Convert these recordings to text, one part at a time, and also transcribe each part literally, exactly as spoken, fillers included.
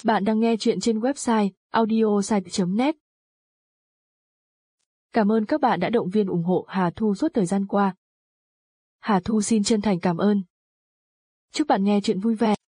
Bạn đang nghe chuyện trên website audiosite chấm net. Cảm ơn các bạn đã động viên ủng hộ Hà Thu suốt thời gian qua. Hà Thu xin chân thành cảm ơn. Chúc bạn nghe chuyện vui vẻ.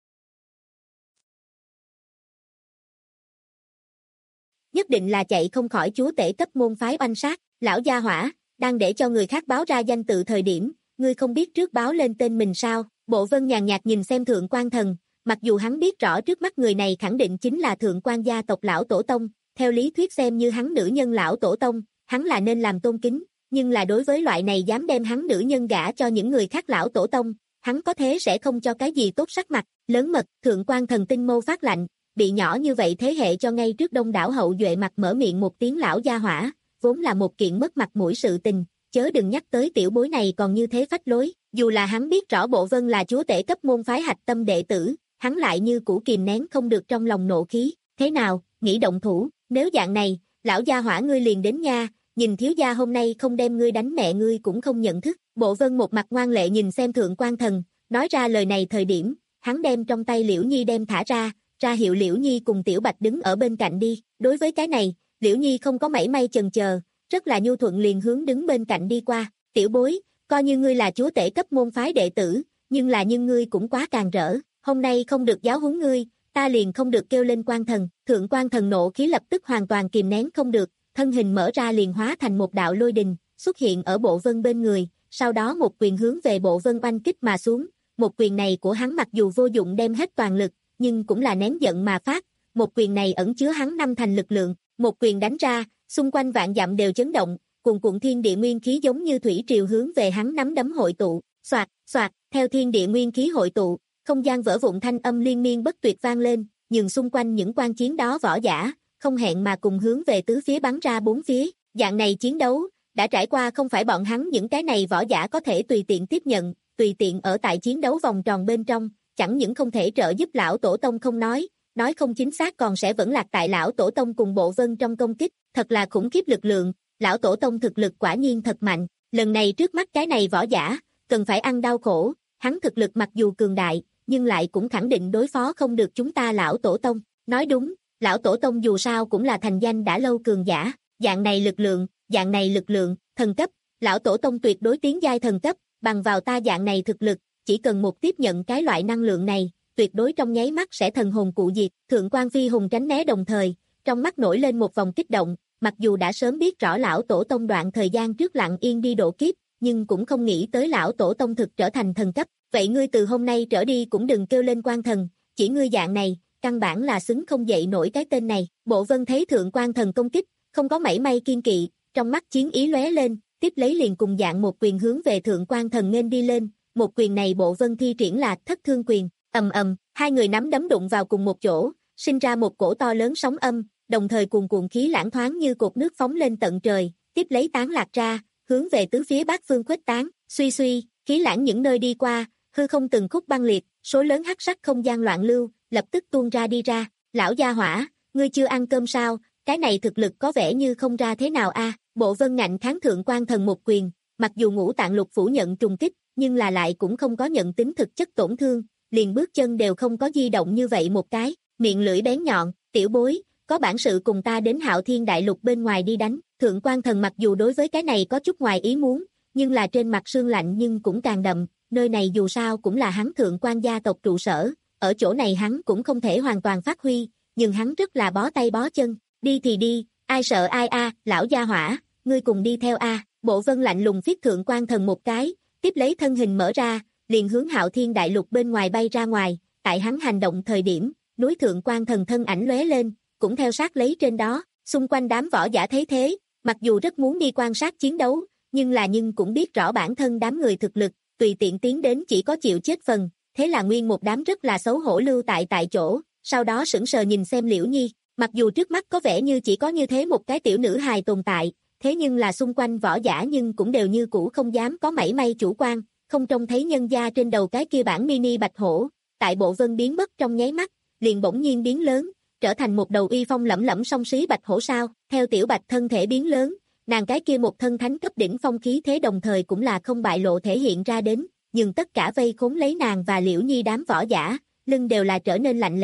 Nhất định là chạy không khỏi chúa tể cấp môn phái oanh sát, lão gia hỏa, đang để cho người khác báo ra danh tự thời điểm, ngươi không biết trước báo lên tên mình sao? Bộ Vân nhàn nhạt nhìn xem Thượng Quan Thần, mặc dù hắn biết rõ trước mắt người này khẳng định chính là Thượng Quan gia tộc lão tổ tông, theo lý thuyết xem như hắn nữ nhân lão tổ tông, hắn là nên làm tôn kính, nhưng là đối với loại này dám đem hắn nữ nhân gả cho những người khác lão tổ tông, hắn có thế sẽ không cho cái gì tốt sắc mặt. Lớn mật. Thượng Quan Thần tinh mâu phát lạnh, bị nhỏ như vậy thế hệ cho ngay trước đông đảo hậu duệ mặt mở miệng một tiếng lão gia hỏa, vốn là một kiện mất mặt mũi sự tình, chớ đừng nhắc tới tiểu bối này còn như thế phách lối. Dù là hắn biết rõ Bộ Vân là chúa tể cấp môn phái hạch tâm đệ tử, hắn lại như cũ kìm nén không được trong lòng nộ khí. Thế nào, nghĩ động thủ? Nếu dạng này, lão gia hỏa ngươi liền đến nha, nhìn thiếu gia hôm nay không đem ngươi đánh mẹ ngươi cũng không nhận thức. Bộ Vân một mặt ngoan lệ nhìn xem Thượng Quan Thần, nói ra lời này thời điểm, hắn đem trong tay Liễu Nhi đem thả ra, ra hiệu Liễu Nhi cùng Tiểu Bạch đứng ở bên cạnh đi. Đối với cái này, Liễu Nhi không có mảy may chần chờ, rất là nhu thuận liền hướng đứng bên cạnh đi qua. Tiểu bối, coi như ngươi là chúa tể cấp môn phái đệ tử, nhưng là nhưng ngươi cũng quá càng rỡ, hôm nay không được giáo huấn ngươi, ta liền không được kêu lên Quan Thần. Thượng Quan Thần nộ khí lập tức hoàn toàn kìm nén không được, thân hình mở ra liền hóa thành một đạo lôi đình, xuất hiện ở Bộ Vân bên người, sau đó một quyền hướng về Bộ Vân oanh kích mà xuống. Một quyền này của hắn mặc dù vô dụng đem hết toàn lực, nhưng cũng là nén giận mà phát, một quyền này ẩn chứa hắn năm thành lực lượng, một quyền đánh ra, xung quanh vạn dặm đều chấn động, cuồn cuộn thiên địa nguyên khí giống như thủy triều hướng về hắn nắm đấm hội tụ, xoạt, xoạt, theo thiên địa nguyên khí hội tụ, không gian vỡ vụn thanh âm liên miên bất tuyệt vang lên, nhưng xung quanh những quan chiến đó võ giả, không hẹn mà cùng hướng về tứ phía bắn ra bốn phía. Dạng này chiến đấu, đã trải qua không phải bọn hắn những cái này võ giả có thể tùy tiện tiếp nhận, tùy tiện ở tại chiến đấu vòng tròn bên trong, chẳng những không thể trợ giúp lão tổ tông không nói, nói không chính xác còn sẽ vẫn lạc tại lão tổ tông cùng Bộ Vân trong công kích, thật là khủng khiếp lực lượng, lão tổ tông thực lực quả nhiên thật mạnh, lần này trước mắt cái này võ giả, cần phải ăn đau khổ, hắn thực lực mặc dù cường đại, nhưng lại cũng khẳng định đối phó không được chúng ta lão tổ tông. Nói đúng, lão tổ tông dù sao cũng là thành danh đã lâu cường giả, dạng này lực lượng, dạng này lực lượng, thần cấp, lão tổ tông tuyệt đối tiến giai thần cấp, bằng vào ta dạng này thực lực, chỉ cần một tiếp nhận cái loại năng lượng này, tuyệt đối trong nháy mắt sẽ thần hồn cụ diệt. Thượng Quan Phi Hùng tránh né đồng thời, trong mắt nổi lên một vòng kích động, mặc dù đã sớm biết rõ lão tổ tông đoạn thời gian trước lặng yên đi độ kiếp, nhưng cũng không nghĩ tới lão tổ tông thực trở thành thần cấp. Vậy ngươi từ hôm nay trở đi cũng đừng kêu lên Quan Thần, chỉ ngươi dạng này, căn bản là xứng không dậy nổi cái tên này. Bộ Vân thấy Thượng Quan Thần công kích, không có mảy may kiên kỵ, trong mắt chiến ý lóe lên, tiếp lấy liền cùng dạng một quyền hướng về Thượng Quan Thần nghênh đi lên. Một quyền này Bộ Vân thi triển là Thất Thương Quyền, ầm ầm, hai người nắm đấm đụng vào cùng một chỗ, sinh ra một cổ to lớn sóng âm, đồng thời cuồn cuộn khí lãng thoáng như cột nước phóng lên tận trời, tiếp lấy tán lạc ra, hướng về tứ phía bát phương khuếch tán. Suy suy, khí lãng những nơi đi qua, hư không từng khúc băng liệt, số lớn hắc sắc không gian loạn lưu, lập tức tuôn ra đi ra. Lão gia hỏa, ngươi chưa ăn cơm sao? Cái này thực lực có vẻ như không ra thế nào a. À? Bộ Vân ngạnh kháng Thượng Quan Thần một quyền, mặc dù ngũ tạng lục phủ nhận trùng kích, nhưng là lại cũng không có nhận tính thực chất tổn thương, liền bước chân đều không có di động như vậy một cái, miệng lưỡi bén nhọn, tiểu bối, có bản sự cùng ta đến Hạo Thiên Đại Lục bên ngoài đi đánh. Thượng Quan Thần mặc dù đối với cái này có chút ngoài ý muốn, nhưng là trên mặt sương lạnh nhưng cũng càng đậm, nơi này dù sao cũng là hắn Thượng Quan gia tộc trụ sở, ở chỗ này hắn cũng không thể hoàn toàn phát huy, nhưng hắn rất là bó tay bó chân, đi thì đi, ai sợ ai a. À, lão gia hỏa, ngươi cùng đi theo a. À. Bộ Vân lạnh lùng phiết Thượng Quan Thần một cái, tiếp lấy thân hình mở ra, liền hướng Hạo Thiên Đại Lục bên ngoài bay ra ngoài. Tại hắn hành động thời điểm, núi Thượng Quan Thần thân ảnh lóe lên, cũng theo sát lấy trên đó. Xung quanh đám võ giả thấy thế, mặc dù rất muốn đi quan sát chiến đấu, nhưng là nhưng cũng biết rõ bản thân đám người thực lực, tùy tiện tiến đến chỉ có chịu chết phần. Thế là nguyên một đám rất là xấu hổ lưu tại tại chỗ, sau đó sững sờ nhìn xem Liễu Nhi. Mặc dù trước mắt có vẻ như chỉ có như thế một cái tiểu nữ hài tồn tại, thế nhưng là xung quanh võ giả nhưng cũng đều như cũ không dám có mảy may chủ quan, không trông thấy nhân gia trên đầu cái kia bản mini bạch hổ, tại Bộ Vân biến mất trong nháy mắt, liền bỗng nhiên biến lớn, trở thành một đầu uy phong lẫm lẫm song xí bạch hổ sao. Theo Tiểu Bạch thân thể biến lớn, nàng cái kia một thân thánh cấp đỉnh phong khí thế đồng thời cũng là không bại lộ thể hiện ra đến, nhưng tất cả vây khốn lấy nàng và Liễu Nhi đám võ giả, lưng đều là trở nên lạnh lẽo,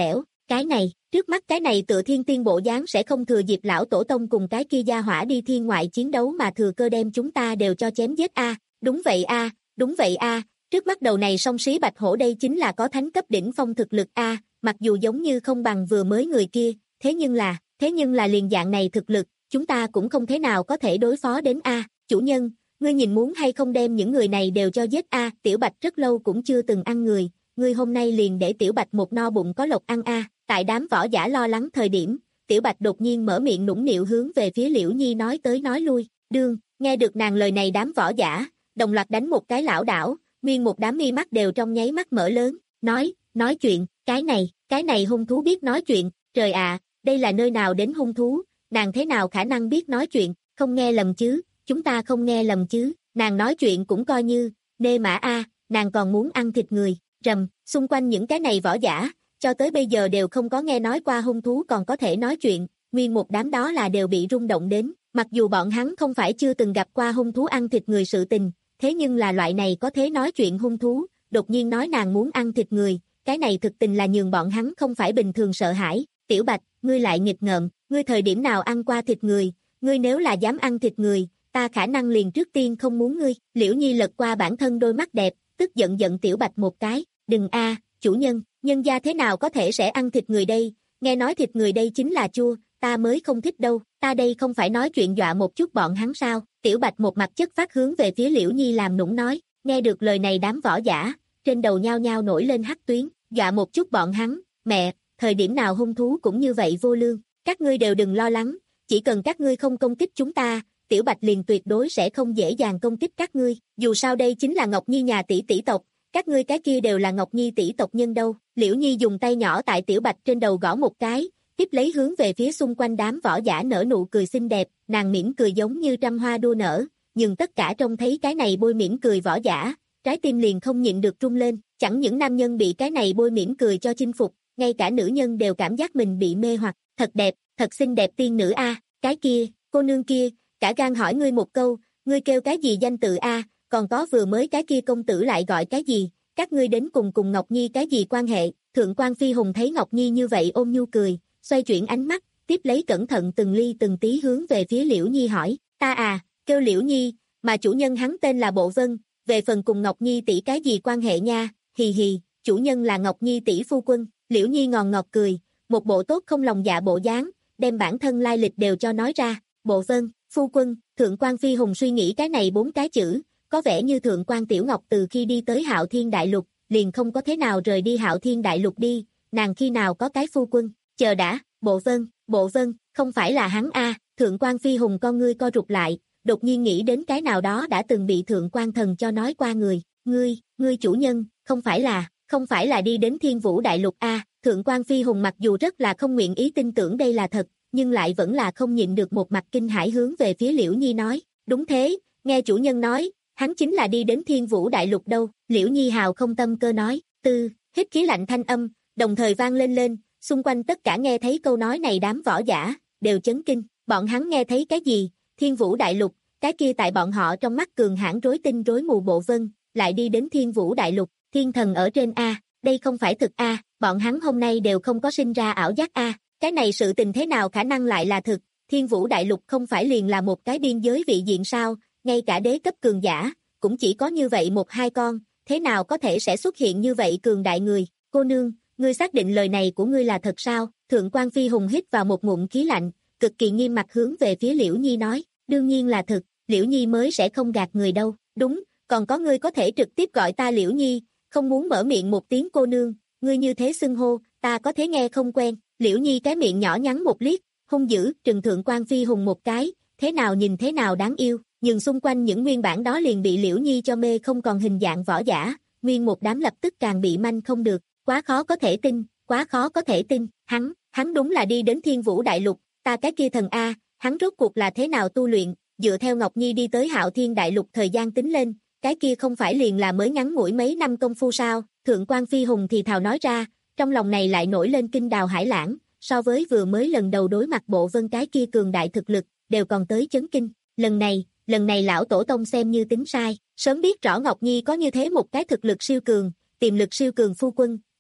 Cái này, trước mắt cái này tựa thiên tiên bộ dáng sẽ không thừa dịp lão tổ tông cùng cái kia gia hỏa đi thiên ngoại chiến đấu mà thừa cơ đem chúng ta đều cho chém giết a. Đúng vậy a, đúng vậy a, trước mắt đầu này song sĩ bạch hổ đây chính là có thánh cấp đỉnh phong thực lực a, mặc dù giống như không bằng vừa mới người kia, thế nhưng là, thế nhưng là liền dạng này thực lực, chúng ta cũng không thế nào có thể đối phó đến a. Chủ nhân, ngươi nhìn muốn hay không đem những người này đều cho giết a, Tiểu Bạch rất lâu cũng chưa từng ăn người, ngươi hôm nay liền để Tiểu Bạch một no bụng có lộc ăn a. Tại đám võ giả lo lắng thời điểm, Tiểu Bạch đột nhiên mở miệng nũng nịu hướng về phía Liễu Nhi nói tới nói lui, đương, nghe được nàng lời này đám võ giả, đồng loạt đánh một cái lảo đảo, nguyên một đám mi mắt đều trong nháy mắt mở lớn, nói, nói chuyện, cái này, cái này hung thú biết nói chuyện, trời ạ, đây là nơi nào đến hung thú, nàng thế nào khả năng biết nói chuyện, không nghe lầm chứ, chúng ta không nghe lầm chứ, nàng nói chuyện cũng coi như, nê mã a, nàng còn muốn ăn thịt người, rầm, xung quanh những cái này võ giả, cho tới bây giờ đều không có nghe nói qua hung thú còn có thể nói chuyện, nguyên một đám đó là đều bị rung động đến, mặc dù bọn hắn không phải chưa từng gặp qua hung thú ăn thịt người sự tình, thế nhưng là loại này có thể nói chuyện hung thú, đột nhiên nói nàng muốn ăn thịt người, cái này thực tình là nhường bọn hắn không phải bình thường sợ hãi. Tiểu Bạch, ngươi lại nghịch ngợm, ngươi thời điểm nào ăn qua thịt người, ngươi nếu là dám ăn thịt người, ta khả năng liền trước tiên không muốn ngươi. Liễu Nhi lật qua bản thân đôi mắt đẹp, tức giận giận Tiểu Bạch một cái, đừng a, chủ nhân, nhân gia thế nào có thể sẽ ăn thịt người đây, nghe nói thịt người đây chính là chua, ta mới không thích đâu, ta đây không phải nói chuyện dọa một chút bọn hắn sao. Tiểu Bạch một mặt chất phát hướng về phía Liễu Nhi làm nũng nói, nghe được lời này đám võ giả, trên đầu nhao nhao nổi lên hắc tuyến, dọa một chút bọn hắn, mẹ, thời điểm nào hung thú cũng như vậy vô lương, các ngươi đều đừng lo lắng, chỉ cần các ngươi không công kích chúng ta, Tiểu Bạch liền tuyệt đối sẽ không dễ dàng công kích các ngươi, dù sao đây chính là Ngọc Nhi nhà tỷ tỷ tộc, các ngươi cái kia đều là Ngọc Nhi tỷ tộc nhân đâu. Liễu Nhi dùng tay nhỏ tại Tiểu Bạch trên đầu gõ một cái, tiếp lấy hướng về phía xung quanh đám võ giả nở nụ cười xinh đẹp, nàng mỉm cười giống như trăm hoa đua nở, nhưng tất cả trông thấy cái này bôi mỉm cười võ giả, trái tim liền không nhịn được rung lên, chẳng những nam nhân bị cái này bôi mỉm cười cho chinh phục, ngay cả nữ nhân đều cảm giác mình bị mê hoặc, thật đẹp, thật xinh đẹp tiên nữ a, cái kia, cô nương kia, cả gan hỏi ngươi một câu, ngươi kêu cái gì danh tự a, còn có vừa mới cái kia công tử lại gọi cái gì, các ngươi đến cùng cùng Ngọc Nhi cái gì quan hệ. Thượng quan Phi Hùng thấy Ngọc Nhi như vậy ôm nhu cười, xoay chuyển ánh mắt, tiếp lấy cẩn thận từng ly từng tí hướng về phía Liễu Nhi hỏi, ta à, kêu Liễu Nhi, mà chủ nhân hắn tên là Bộ Vân, về phần cùng Ngọc Nhi tỷ cái gì quan hệ nha, hì hì, chủ nhân là Ngọc Nhi tỷ phu quân. Liễu Nhi ngòn ngọt cười, một bộ tốt không lòng dạ bộ dáng, đem bản thân lai lịch đều cho nói ra. Bộ Vân, phu quân. Thượng quan Phi Hùng suy nghĩ cái này bốn cái chữ, có vẻ như Thượng quan Tiểu Ngọc từ khi đi tới Hạo Thiên Đại Lục, liền không có thế nào rời đi Hạo Thiên Đại Lục đi, nàng khi nào có cái phu quân, chờ đã, Bộ Vân, Bộ Vân, không phải là hắn a. Thượng quan Phi Hùng con ngươi co rụt lại, đột nhiên nghĩ đến cái nào đó đã từng bị Thượng quan Thần cho nói qua người, ngươi, ngươi chủ nhân, không phải là, không phải là đi đến Thiên Vũ Đại Lục a. Thượng quan Phi Hùng mặc dù rất là không nguyện ý tin tưởng đây là thật, nhưng lại vẫn là không nhịn được một mặt kinh hãi hướng về phía Liễu Nhi nói, đúng thế, nghe chủ nhân nói, hắn chính là đi đến Thiên Vũ Đại Lục đâu. Liễu Nhi hào không tâm cơ nói, tư, hít khí lạnh thanh âm, đồng thời vang lên lên, xung quanh tất cả nghe thấy câu nói này đám võ giả, đều chấn kinh, bọn hắn nghe thấy cái gì, Thiên Vũ Đại Lục, cái kia tại bọn họ trong mắt cường hãn rối tinh rối mù Bộ Vân, lại đi đến Thiên Vũ Đại Lục, thiên thần ở trên a, đây không phải thực a, bọn hắn hôm nay đều không có sinh ra ảo giác a, cái này sự tình thế nào khả năng lại là thực, Thiên Vũ Đại Lục không phải liền là một cái biên giới vị diện sao, ngay cả đế cấp cường giả, cũng chỉ có như vậy một hai con, thế nào có thể sẽ xuất hiện như vậy cường đại người, cô nương, ngươi xác định lời này của ngươi là thật sao? Thượng quan Phi Hùng hít vào một ngụm khí lạnh, cực kỳ nghiêm mặt hướng về phía Liễu Nhi nói, đương nhiên là thật, Liễu Nhi mới sẽ không gạt người đâu, đúng, còn có ngươi có thể trực tiếp gọi ta Liễu Nhi, không muốn mở miệng một tiếng cô nương, ngươi như thế xưng hô, ta có thế nghe không quen. Liễu Nhi cái miệng nhỏ nhắn một liếc, hung dữ trừng Thượng quan Phi Hùng một cái, thế nào nhìn thế nào đáng yêu, nhưng xung quanh những nguyên bản đó liền bị Liễu Nhi cho mê không còn hình dạng võ giả, nguyên một đám lập tức càng bị manh không được, quá khó có thể tin, quá khó có thể tin, hắn, hắn đúng là đi đến Thiên Vũ Đại Lục, ta cái kia thần A, hắn rốt cuộc là thế nào tu luyện, dựa theo Ngọc Nhi đi tới Hạo Thiên Đại Lục thời gian tính lên, cái kia không phải liền là mới ngắn ngủi mấy năm công phu sao, Thượng quan Phi Hùng thì thào nói ra, trong lòng này lại nổi lên kinh đào hải lãng, so với vừa mới lần đầu đối mặt Bộ Vân cái kia cường đại thực lực, đều còn tới chấn kinh, lần này, lần này lão tổ tông xem như tính sai, sớm biết rõ Ngọc Nhi có như thế một cái thực lực siêu cường, tiềm lực siêu cường phu quân,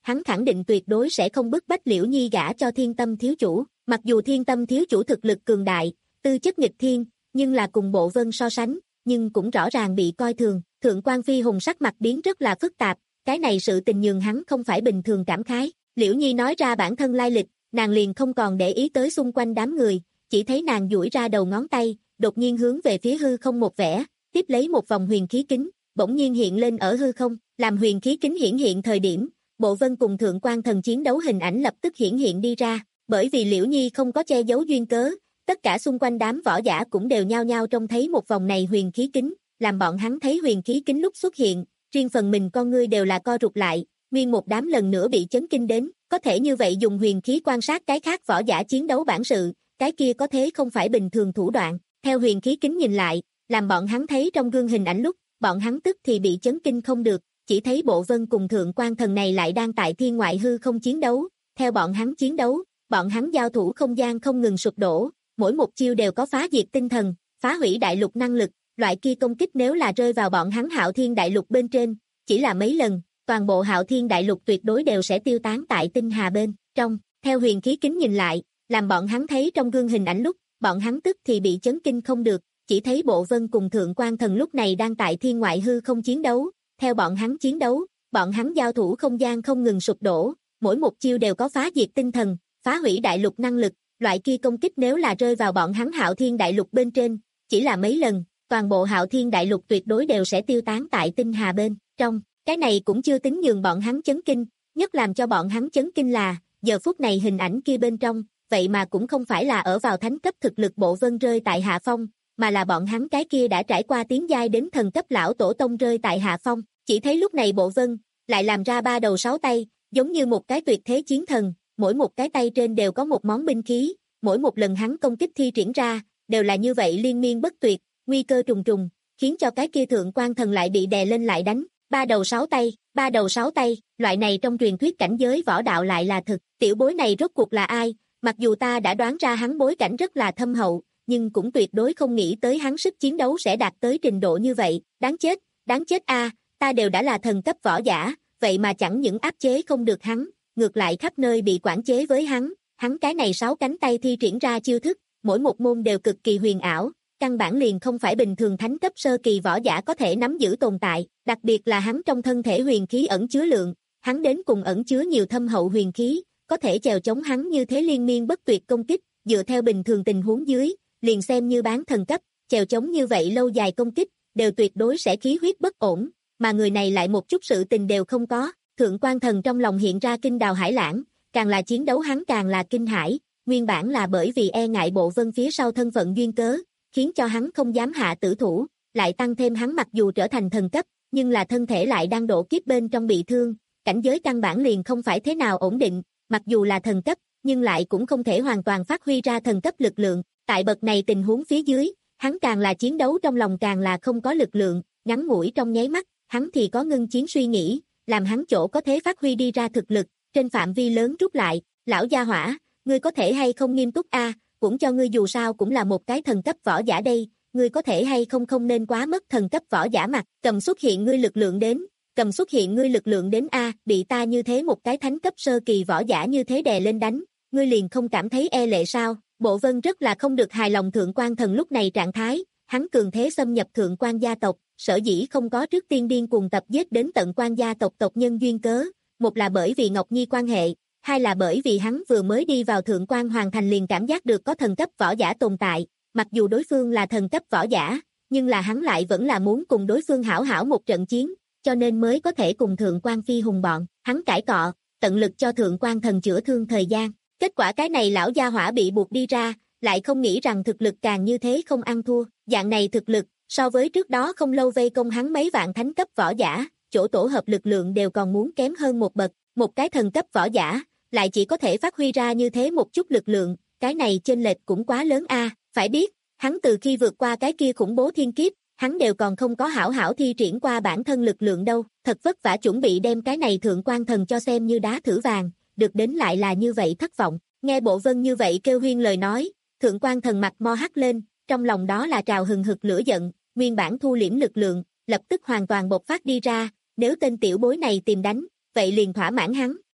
hắn khẳng định tuyệt đối sẽ không bức bách Liễu Nhi gả cho Thiên Tâm thiếu chủ, mặc dù Thiên Tâm thiếu chủ thực lực cường đại, tư chất nghịch thiên, nhưng là cùng Bộ Vân so sánh, nhưng cũng rõ ràng bị coi thường. Thượng quan Phi Hùng sắc mặt biến rất là phức tạp, cái này sự tình nhường hắn không phải bình thường cảm khái. Liễu Nhi nói ra bản thân lai lịch, nàng liền không còn để ý tới xung quanh đám người, chỉ thấy nàng duỗi ra đầu ngón tay, đột nhiên hướng về phía hư không một vẽ, tiếp lấy một vòng huyền khí kính, bỗng nhiên hiện lên ở hư không, làm huyền khí kính hiển hiện thời điểm, Bộ Vân cùng Thượng quan Thần chiến đấu hình ảnh lập tức hiển hiện đi ra, bởi vì Liễu Nhi không có che giấu duyên cớ, tất cả xung quanh đám võ giả cũng đều nhao nhao trông thấy một vòng này huyền khí kính, làm bọn hắn thấy huyền khí kính lúc xuất hiện, riêng phần mình con ngươi đều là co rụt lại, nguyên một đám lần nữa bị chấn kinh đến, có thể như vậy dùng huyền khí quan sát cái khác võ giả chiến đấu bản sự, cái kia có thế không phải bình thường thủ đoạn, theo huyền khí kính nhìn lại, làm bọn hắn thấy trong gương hình ảnh lúc, bọn hắn tức thì bị chấn kinh không được, chỉ thấy Bộ Vân cùng Thượng quan Thần này lại đang tại thiên ngoại hư không chiến đấu, theo bọn hắn chiến đấu, bọn hắn giao thủ không gian không ngừng sụp đổ, mỗi một chiêu đều có phá diệt tinh thần, phá hủy đại lục năng lực, loại kia công kích nếu là rơi vào bọn hắn Hạo Thiên đại lục bên trên, chỉ là mấy lần, toàn bộ Hạo Thiên đại lục tuyệt đối đều sẽ tiêu tán tại tinh hà bên trong, theo huyền khí kính nhìn lại, làm bọn hắn thấy trong gương hình ảnh lúc, bọn hắn tức thì bị chấn kinh không được, chỉ thấy Bộ Vân cùng Thượng quan Thần lúc này đang tại thiên ngoại hư không chiến đấu, theo bọn hắn chiến đấu, bọn hắn giao thủ không gian không ngừng sụp đổ, mỗi một chiêu đều có phá diệt tinh thần, phá hủy đại lục năng lực, loại kia công kích nếu là rơi vào bọn hắn Hạo Thiên đại lục bên trên, chỉ là mấy lần, toàn bộ Hạo Thiên đại lục tuyệt đối đều sẽ tiêu tán tại tinh hà bên trong, cái này cũng chưa tính nhường bọn hắn chấn kinh, nhất làm cho bọn hắn chấn kinh là, giờ phút này hình ảnh kia bên trong, vậy mà cũng không phải là ở vào thánh cấp thực lực Bộ Vân rơi tại hạ phong, mà là bọn hắn cái kia đã trải qua tiến giai đến thần cấp lão tổ tông rơi tại hạ phong, chỉ thấy lúc này Bộ Vân lại làm ra ba đầu sáu tay, giống như một cái tuyệt thế chiến thần, mỗi một cái tay trên đều có một món binh khí, mỗi một lần hắn công kích thi triển ra, đều là như vậy liên miên bất tuyệt, nguy cơ trùng trùng, khiến cho cái kia Thượng quan Thần lại bị đè lên lại đánh, ba đầu sáu tay, ba đầu sáu tay, loại này trong truyền thuyết cảnh giới võ đạo lại là thực, tiểu bối này rốt cuộc là ai, mặc dù ta đã đoán ra hắn bối cảnh rất là thâm hậu, nhưng cũng tuyệt đối không nghĩ tới hắn sức chiến đấu sẽ đạt tới trình độ như vậy, đáng chết, đáng chết a, ta đều đã là thần cấp võ giả, vậy mà chẳng những áp chế không được hắn, ngược lại khắp nơi bị quản chế với hắn, hắn cái này sáu cánh tay thi triển ra chiêu thức, mỗi một môn đều cực kỳ huyền ảo, căn bản liền không phải bình thường thánh cấp sơ kỳ võ giả có thể nắm giữ tồn tại, đặc biệt là hắn trong thân thể huyền khí ẩn chứa lượng, hắn đến cùng ẩn chứa nhiều thâm hậu huyền khí, có thể chèo chống hắn như thế liên miên bất tuyệt công kích, dựa theo bình thường tình huống dưới, liền xem như bán thần cấp, chèo chống như vậy lâu dài công kích, đều tuyệt đối sẽ khí huyết bất ổn, mà người này lại một chút sự tình đều không có, Thượng quan Thần trong lòng hiện ra kinh đào hải lãng, càng là chiến đấu hắn càng là kinh hãi, nguyên bản là bởi vì e ngại Bộ Vân phía sau thân phận duyên cớ, khiến cho hắn không dám hạ tử thủ, lại tăng thêm hắn mặc dù trở thành thần cấp, nhưng là thân thể lại đang độ kiếp bên trong bị thương, cảnh giới căn bản liền không phải thế nào ổn định, mặc dù là thần cấp, nhưng lại cũng không thể hoàn toàn phát huy ra thần cấp lực lượng, tại bậc này tình huống phía dưới, hắn càng là chiến đấu trong lòng càng là không có lực lượng, ngắn ngủi trong nháy mắt, hắn thì có ngưng chiến suy nghĩ, làm hắn chỗ có thể phát huy đi ra thực lực, trên phạm vi lớn rút lại, lão gia hỏa, ngươi có thể hay không nghiêm túc a, cũng cho ngươi dù sao cũng là một cái thần cấp võ giả đây, ngươi có thể hay không không nên quá mất thần cấp võ giả mặt, cầm xuất hiện ngươi lực lượng đến, cầm xuất hiện ngươi lực lượng đến a, bị ta như thế một cái thánh cấp sơ kỳ võ giả như thế đè lên đánh, ngươi liền không cảm thấy e lệ sao? Bộ Vân rất là không được hài lòng Thượng quan Thần lúc này trạng thái, hắn cường thế xâm nhập Thượng quan gia tộc, sở dĩ không có trước tiên điên cuồng tập giết đến tận quan gia tộc tộc nhân duyên cớ, một là bởi vì Ngọc Nhi quan hệ, hai là bởi vì hắn vừa mới đi vào Thượng quan Hoàng thành liền cảm giác được có thần cấp võ giả tồn tại, mặc dù đối phương là thần cấp võ giả, nhưng là hắn lại vẫn là muốn cùng đối phương hảo hảo một trận chiến, cho nên mới có thể cùng Thượng quan Phi Hùng bọn, hắn cãi cọ, tận lực cho Thượng quan Thần chữa thương thời gian. Kết quả cái này lão gia hỏa bị buộc đi ra, lại không nghĩ rằng thực lực càng như thế không ăn thua, dạng này thực lực, so với trước đó không lâu vây công hắn mấy vạn thánh cấp võ giả, chỗ tổ hợp lực lượng đều còn muốn kém hơn một bậc, một cái thần cấp võ giả, lại chỉ có thể phát huy ra như thế một chút lực lượng, cái này chênh lệch cũng quá lớn a, phải biết, hắn từ khi vượt qua cái kia khủng bố thiên kiếp, hắn đều còn không có hảo hảo thi triển qua bản thân lực lượng đâu, thật vất vả chuẩn bị đem cái này Thượng quan Thần cho xem như đá thử vàng, được đến lại là như vậy thất vọng, nghe Bộ Vân như vậy kêu huyên lời nói, Thượng quan Thần mặt mo hắt lên, trong lòng đó là trào hừng hực lửa giận, nguyên bản thu liễm lực lượng, lập tức hoàn toàn bộc phát đi ra, nếu tên tiểu bối này tìm đánh, vậy liền thỏa mãn hắn,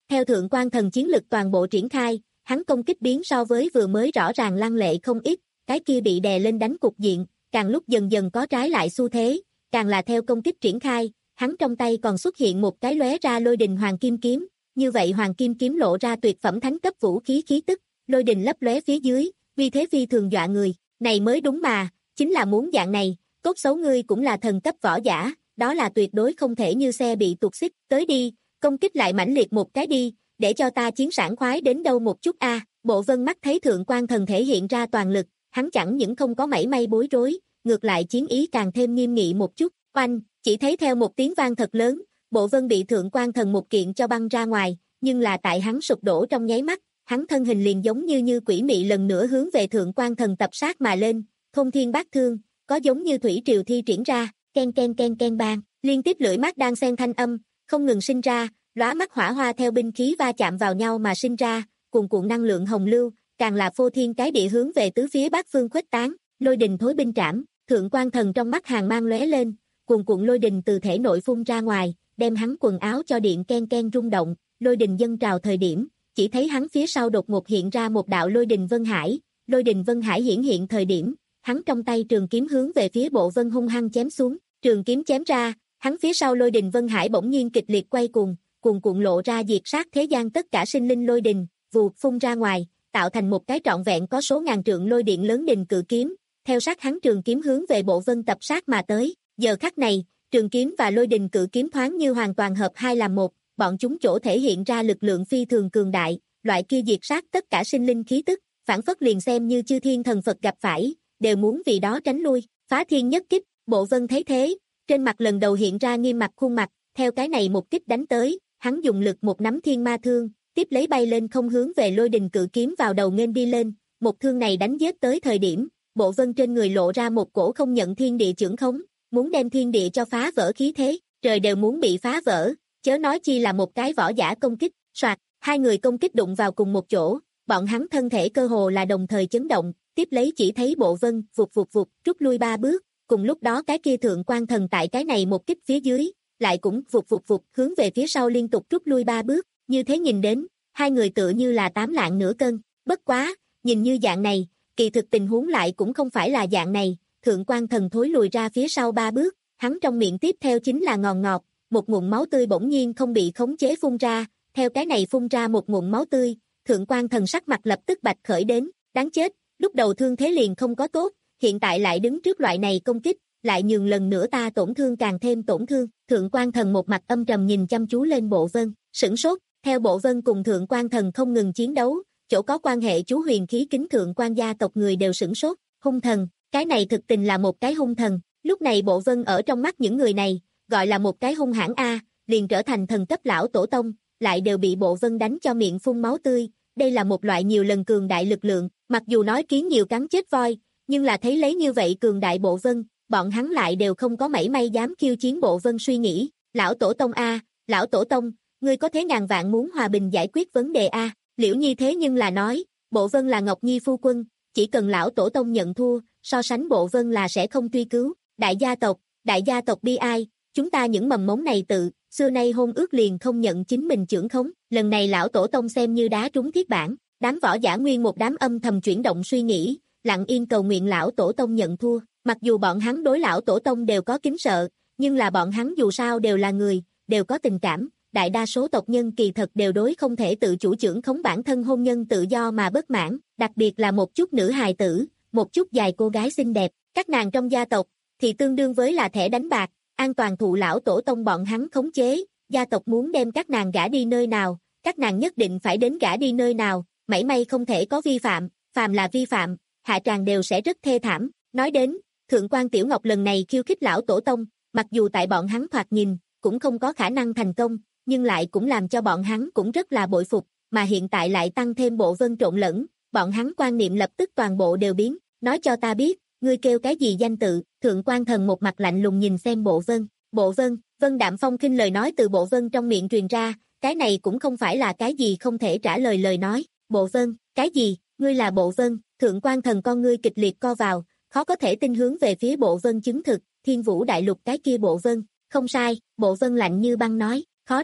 Theo thượng quan thần chiến lực toàn bộ triển khai, hắn công kích biến so với vừa mới rõ ràng lăng lệ không ít, cái kia bị đè lên đánh cục diện, càng lúc dần dần có trái lại xu thế, càng là theo công kích triển khai, hắn trong tay còn xuất hiện một cái lóe ra lôi đình hoàng kim kiếm, như vậy hoàng kim kiếm lộ ra tuyệt phẩm thánh cấp vũ khí khí tức, lôi đình lấp lóe phía dưới, vì thế phi thường dọa người, này mới đúng mà, chính là muốn dạng này, cốt xấu ngươi cũng là thần cấp võ giả, đó là tuyệt đối không thể như xe bị tuột xích, tới đi, công kích lại mãnh liệt một cái đi, để cho ta chiến sảng khoái đến đâu một chút a. Bộ Vân mắt thấy thượng quan thần thể hiện ra toàn lực, hắn chẳng những không có mảy may bối rối, ngược lại chiến ý càng thêm nghiêm nghị một chút, oanh, chỉ thấy theo một tiếng vang thật lớn, Bộ Vân bị thượng quan thần một kiện cho băng ra ngoài, nhưng là tại hắn sụp đổ trong nháy mắt, hắn thân hình liền giống như như quỷ mị lần nữa hướng về thượng quan thần tập sát mà lên, thôn thiên bát thương, có giống như thủy triều thi triển ra, ken ken ken ken bang, liên tiếp lưỡi mắt đang xen thanh âm, không ngừng sinh ra, lóa mắt hỏa hoa theo binh khí va chạm vào nhau mà sinh ra, cuồn cuộn năng lượng hồng lưu, càng là phô thiên cái địa hướng về tứ phía bát phương khuếch tán, lôi đình thối binh trảm, thượng quan thần trong mắt hàng mang lóe lên, cuồn cuộn lôi đình từ thể nội phun ra ngoài, đem hắn quần áo cho điện ken ken rung động, lôi đình dâng trào thời điểm, chỉ thấy hắn phía sau đột ngột hiện ra một đạo lôi đình vân hải, lôi đình vân hải hiển hiện thời điểm, hắn trong tay trường kiếm hướng về phía Bộ Vân hung hăng chém xuống, trường kiếm chém ra, hắn phía sau lôi đình vân hải bỗng nhiên kịch liệt quay cuồng, cuồn cuộn lộ ra diệt sát thế gian tất cả sinh linh lôi đình, vụt phun ra ngoài, tạo thành một cái trọn vẹn có số ngàn trượng lôi điện lớn đình cự kiếm, theo sát hắn trường kiếm hướng về Bộ Vân tập sát mà tới. Giờ khắc này, trường kiếm và lôi đình cự kiếm thoáng như hoàn toàn hợp hai làm một, bọn chúng chỗ thể hiện ra lực lượng phi thường cường đại, loại kia diệt sát tất cả sinh linh khí tức, phản phất liền xem như chư thiên thần Phật gặp phải, đều muốn vì đó tránh lui, phá thiên nhất kích, Bộ Vân thấy thế, trên mặt lần đầu hiện ra nghiêm mặt khuôn mặt, theo cái này một kích đánh tới, hắn dùng lực một nắm thiên ma thương, tiếp lấy bay lên không hướng về lôi đình cự kiếm vào đầu nghênh đi lên, một thương này đánh giết tới thời điểm, Bộ Vân trên người lộ ra một cổ không nhận thiên địa chưởng khống, muốn đem thiên địa cho phá vỡ khí thế, trời đều muốn bị phá vỡ, chớ nói chi là một cái võ giả công kích, soạt, hai người công kích đụng vào cùng một chỗ, bọn hắn thân thể cơ hồ là đồng thời chấn động, tiếp lấy chỉ thấy Bộ Vân vụt vụt vụt rút lui ba bước, cùng lúc đó cái kia thượng quan thần tại cái này một kích phía dưới, lại cũng vụt vụt vụt hướng về phía sau liên tục rút lui ba bước, như thế nhìn đến, hai người tựa như là tám lạng nửa cân, bất quá, nhìn như dạng này, kỳ thực tình huống lại cũng không phải là dạng này, thượng quan thần thối lùi ra phía sau ba bước, hắn trong miệng tiếp theo chính là ngòn ngọt, một ngụm máu tươi bỗng nhiên không bị khống chế phun ra, theo cái này phun ra một ngụm máu tươi, thượng quan thần sắc mặt lập tức bạch khởi đến, đáng chết, lúc đầu thương thế liền không có tốt, hiện tại lại đứng trước loại này công kích, lại nhường lần nữa ta tổn thương càng thêm tổn thương, thượng quan thần một mặt âm trầm nhìn chăm chú lên Bộ Vân, sửng sốt, theo Bộ Vân cùng thượng quan thần không ngừng chiến đấu, chỗ có quan hệ chú huyền khí kính thượng quan gia tộc người đều sửng sốt, hung thần, cái này thực tình là một cái hung thần, lúc này Bộ Vân ở trong mắt những người này, gọi là một cái hung hãn A, liền trở thành thần cấp lão tổ tông, lại đều bị Bộ Vân đánh cho miệng phun máu tươi, đây là một loại nhiều lần cường đại lực lượng, mặc dù nói kiến nhiều cắn chết voi, nhưng là thấy lấy như vậy cường đại Bộ Vân, bọn hắn lại đều không có mảy may dám khiêu chiến Bộ Vân suy nghĩ, lão tổ tông A, lão tổ tông, ngươi có thế ngàn vạn muốn hòa bình giải quyết vấn đề A, Liễu Nhi thế nhưng là nói, Bộ Vân là Ngọc Nhi phu quân, chỉ cần lão tổ tông nhận thua, so sánh Bộ Vân là sẽ không truy cứu, đại gia tộc, đại gia tộc bi ai, chúng ta những mầm mống này tự, xưa nay hôn ước liền không nhận chính mình trưởng khống, lần này lão tổ tông xem như đá trúng thiết bản, đám võ giả nguyên một đám âm thầm chuyển động suy nghĩ, lặng yên cầu nguyện lão tổ tông nhận thua, mặc dù bọn hắn đối lão tổ tông đều có kính sợ, nhưng là bọn hắn dù sao đều là người, đều có tình cảm, đại đa số tộc nhân kỳ thật đều đối không thể tự chủ trưởng khống bản thân hôn nhân tự do mà bất mãn, đặc biệt là một chút nữ hài tử, một chút dài cô gái xinh đẹp, các nàng trong gia tộc, thì tương đương với là thẻ đánh bạc, an toàn thụ lão tổ tông bọn hắn khống chế, gia tộc muốn đem các nàng gả đi nơi nào, các nàng nhất định phải đến gả đi nơi nào, mảy may không thể có vi phạm, phàm là vi phạm, hạ tràng đều sẽ rất thê thảm, nói đến, thượng quan Tiểu Ngọc lần này khiêu khích lão tổ tông, mặc dù tại bọn hắn thoạt nhìn, cũng không có khả năng thành công, nhưng lại cũng làm cho bọn hắn cũng rất là bội phục, mà hiện tại lại tăng thêm Bộ Vân trộn lẫn, bọn hắn quan niệm lập tức toàn bộ đều biến, nói cho ta biết, ngươi kêu cái gì danh tự, thượng quan thần một mặt lạnh lùng nhìn xem Bộ Vân, Bộ Vân, Vân Đạm Phong khinh lời nói từ Bộ Vân trong miệng truyền ra, cái này cũng không phải là cái gì không thể trả lời lời nói, Bộ Vân, cái gì, ngươi là Bộ Vân, thượng quan thần con ngươi kịch liệt co vào, khó có thể tin hướng về phía Bộ Vân chứng thực, Thiên Vũ Đại Lục cái kia Bộ Vân, không sai, Bộ Vân lạnh như băng nói, khó trách,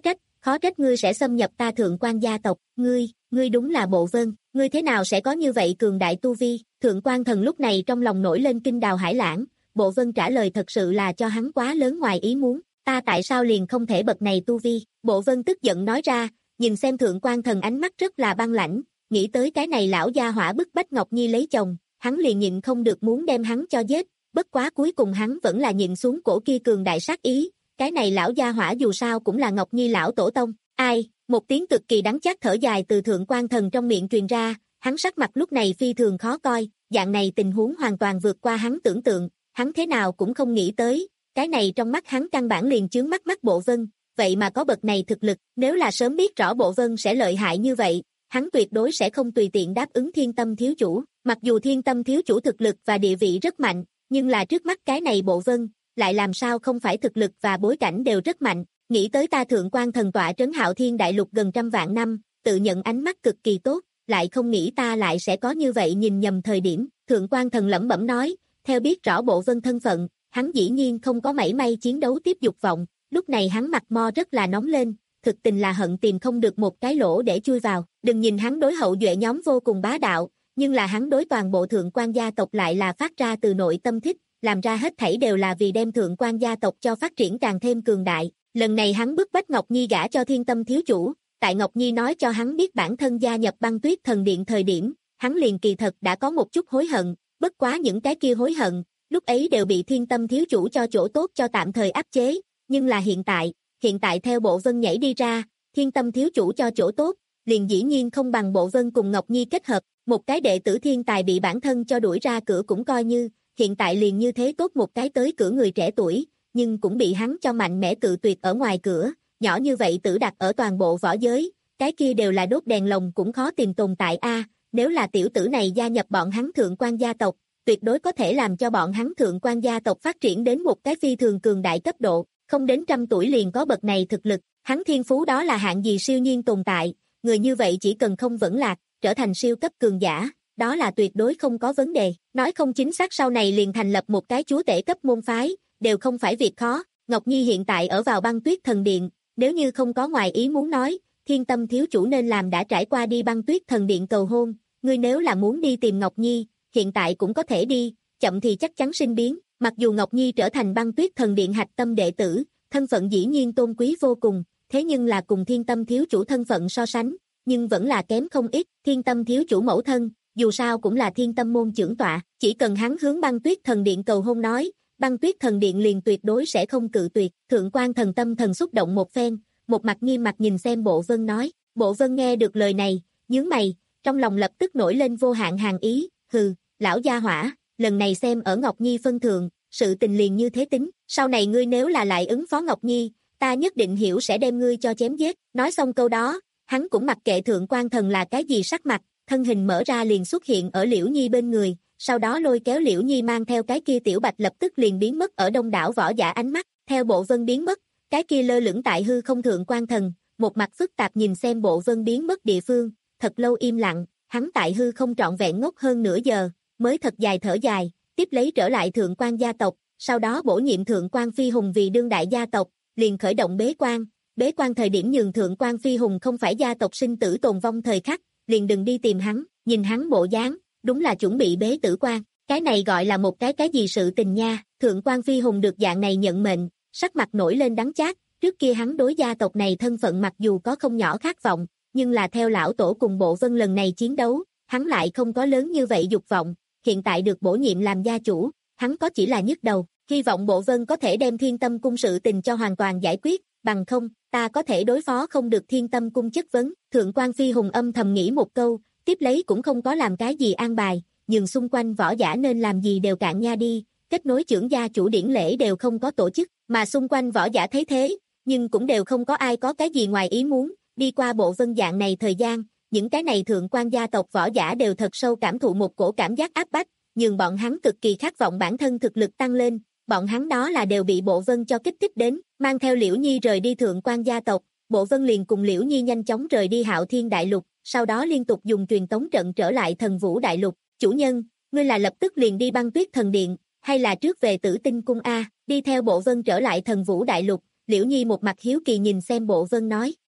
khó trách ngươi sẽ xâm nhập ta Thượng quan gia tộc, ngươi, ngươi đúng là Bộ Vân, ngươi thế nào sẽ có như vậy cường đại tu vi? Thượng quan Thần lúc này trong lòng nổi lên kinh đào hải lãng, Bộ Vân trả lời thật sự là cho hắn quá lớn ngoài ý muốn, ta tại sao liền không thể bậc này tu vi? Bộ Vân tức giận nói ra, nhìn xem Thượng quan Thần ánh mắt rất là băng lãnh, nghĩ tới cái này lão gia hỏa bức bách Ngọc Nhi lấy chồng, hắn liền nhịn không được muốn đem hắn cho giết, bất quá cuối cùng hắn vẫn là nhịn xuống cổ kia cường đại sát ý, cái này lão gia hỏa dù sao cũng là Ngọc Nhi lão tổ tông. Ai? Một tiếng cực kỳ đắng chát thở dài từ Thượng quan Thần trong miệng truyền ra, hắn sắc mặt lúc này phi thường khó coi, dạng này tình huống hoàn toàn vượt qua hắn tưởng tượng, hắn thế nào cũng không nghĩ tới, cái này trong mắt hắn căn bản liền chướng mắt mắt Bộ Vân, vậy mà có bậc này thực lực, nếu là sớm biết rõ Bộ Vân sẽ lợi hại như vậy, hắn tuyệt đối sẽ không tùy tiện đáp ứng Thiên Tâm thiếu chủ, mặc dù Thiên Tâm thiếu chủ thực lực và địa vị rất mạnh, nhưng là trước mắt cái này Bộ Vân, lại làm sao không phải thực lực và bối cảnh đều rất mạnh, nghĩ tới ta Thượng quan Thần tọa trấn Hạo Thiên đại lục gần trăm vạn năm, tự nhận ánh mắt cực kỳ tốt, lại không nghĩ ta lại sẽ có như vậy nhìn nhầm thời điểm, Thượng quan Thần lẩm bẩm nói, theo biết rõ Bộ Vân thân phận, hắn dĩ nhiên không có mảy may chiến đấu tiếp dục vọng, lúc này hắn mặt mo rất là nóng lên, thực tình là hận tìm không được một cái lỗ để chui vào, đừng nhìn hắn đối hậu duệ nhóm vô cùng bá đạo, nhưng là hắn đối toàn bộ Thượng quan gia tộc lại là phát ra từ nội tâm thích, làm ra hết thảy đều là vì đem Thượng quan gia tộc cho phát triển càng thêm cường đại. Lần này hắn bức bách Ngọc Nhi gả cho Thiên Tâm thiếu chủ, tại Ngọc Nhi nói cho hắn biết bản thân gia nhập Băng Tuyết Thần Điện thời điểm, hắn liền kỳ thật đã có một chút hối hận, bất quá những cái kia hối hận, lúc ấy đều bị Thiên Tâm thiếu chủ cho chỗ tốt cho tạm thời áp chế, nhưng là hiện tại, hiện tại theo Bộ Vân nhảy đi ra, Thiên Tâm thiếu chủ cho chỗ tốt, liền dĩ nhiên không bằng Bộ Vân cùng Ngọc Nhi kết hợp, một cái đệ tử thiên tài bị bản thân cho đuổi ra cửa cũng coi như, hiện tại liền như thế tốt một cái tới cửa người trẻ tuổi, nhưng cũng bị hắn cho mạnh mẽ cự tuyệt ở ngoài cửa, nhỏ như vậy tử đặt ở toàn bộ võ giới, cái kia đều là đốt đèn lồng cũng khó tìm tồn tại a, nếu là tiểu tử này gia nhập bọn hắn Thượng quan gia tộc, tuyệt đối có thể làm cho bọn hắn Thượng quan gia tộc phát triển đến một cái phi thường cường đại cấp độ, không đến trăm tuổi liền có bậc này thực lực, hắn thiên phú đó là hạng gì siêu nhiên tồn tại, người như vậy chỉ cần không vẫn lạc, trở thành siêu cấp cường giả, đó là tuyệt đối không có vấn đề, nói không chính xác sau này liền thành lập một cái chúa tể cấp môn phái, đều không phải việc khó, Ngọc Nhi hiện tại ở vào Băng Tuyết Thần Điện, nếu như không có ngoài ý muốn nói, Thiên Tâm thiếu chủ nên làm đã trải qua đi Băng Tuyết Thần Điện cầu hôn, ngươi nếu là muốn đi tìm Ngọc Nhi, hiện tại cũng có thể đi, chậm thì chắc chắn sinh biến, mặc dù Ngọc Nhi trở thành Băng Tuyết Thần Điện hạch tâm đệ tử, thân phận dĩ nhiên tôn quý vô cùng, thế nhưng là cùng Thiên Tâm thiếu chủ thân phận so sánh, nhưng vẫn là kém không ít, Thiên Tâm thiếu chủ mẫu thân, dù sao cũng là Thiên Tâm môn trưởng tọa, chỉ cần hắn hướng Băng Tuyết Thần Điện cầu hôn nói, Băng Tuyết Thần Điện liền tuyệt đối sẽ không cự tuyệt, Thượng quan Thần tâm thần xúc động một phen, một mặt nghiêm mặt nhìn xem Bộ Vân nói, Bộ Vân nghe được lời này, nhướng mày, trong lòng lập tức nổi lên vô hạn hàn ý, hừ, lão gia hỏa, lần này xem ở Ngọc Nhi phân thượng, sự tình liền như thế tính, sau này ngươi nếu là lại ứng phó Ngọc Nhi, ta nhất định hiểu sẽ đem ngươi cho chém giết, nói xong câu đó, hắn cũng mặc kệ Thượng quan Thần là cái gì sắc mặt, thân hình mở ra liền xuất hiện ở Liễu Nhi bên người, sau đó lôi kéo Liễu Nhi mang theo cái kia tiểu bạch lập tức liền biến mất ở đông đảo võ giả ánh mắt, theo Bộ Vân biến mất, cái kia lơ lửng tại hư không Thượng quan Thần, một mặt phức tạp nhìn xem Bộ Vân biến mất địa phương, thật lâu im lặng, hắn tại hư không trọn vẹn ngốc hơn nửa giờ, mới thật dài thở dài, tiếp lấy trở lại Thượng quan gia tộc, sau đó bổ nhiệm Thượng quan Phi Hùng vì đương đại gia tộc, liền khởi động bế quan, bế quan thời điểm nhường Thượng quan Phi Hùng không phải gia tộc sinh tử tồn vong thời khắc, liền đừng đi tìm hắn, nhìn hắn bộ dáng, đúng là chuẩn bị bế tử quan, cái này gọi là một cái cái gì sự tình nha, Thượng quan Phi Hùng được dạng này nhận mệnh, sắc mặt nổi lên đắng chát, trước kia hắn đối gia tộc này thân phận mặc dù có không nhỏ khát vọng, nhưng là theo lão tổ cùng Bộ Vân lần này chiến đấu, hắn lại không có lớn như vậy dục vọng, hiện tại được bổ nhiệm làm gia chủ, hắn có chỉ là nhức đầu, hy vọng Bộ Vân có thể đem Thiên Tâm cung sự tình cho hoàn toàn giải quyết, bằng không, ta có thể đối phó không được Thiên Tâm cung chất vấn, Thượng quan Phi Hùng âm thầm nghĩ một câu, tiếp lấy cũng không có làm cái gì an bài, nhưng xung quanh võ giả nên làm gì đều cạn nha đi, kết nối trưởng gia chủ điển lễ đều không có tổ chức, mà xung quanh võ giả thấy thế, nhưng cũng đều không có ai có cái gì ngoài ý muốn, đi qua Bộ Vân dạng này thời gian, những cái này thượng quan gia tộc võ giả đều thật sâu cảm thụ một cổ cảm giác áp bách, nhưng bọn hắn cực kỳ khát vọng bản thân thực lực tăng lên, bọn hắn đó là đều bị Bộ Vân cho kích thích đến, mang theo Liễu Nhi rời đi thượng quan gia tộc, Bộ Vân liền cùng Liễu Nhi nhanh chóng rời đi Hạo Thiên Đại Lục, sau đó liên tục dùng truyền tống trận trở lại Thần Vũ Đại Lục, chủ nhân, ngươi là lập tức liền đi Băng Tuyết Thần Điện, hay là trước về Tử Tinh Cung a? Đi theo Bộ Vân trở lại Thần Vũ Đại Lục, Liễu Nhi một mặt hiếu kỳ nhìn xem Bộ Vân nói,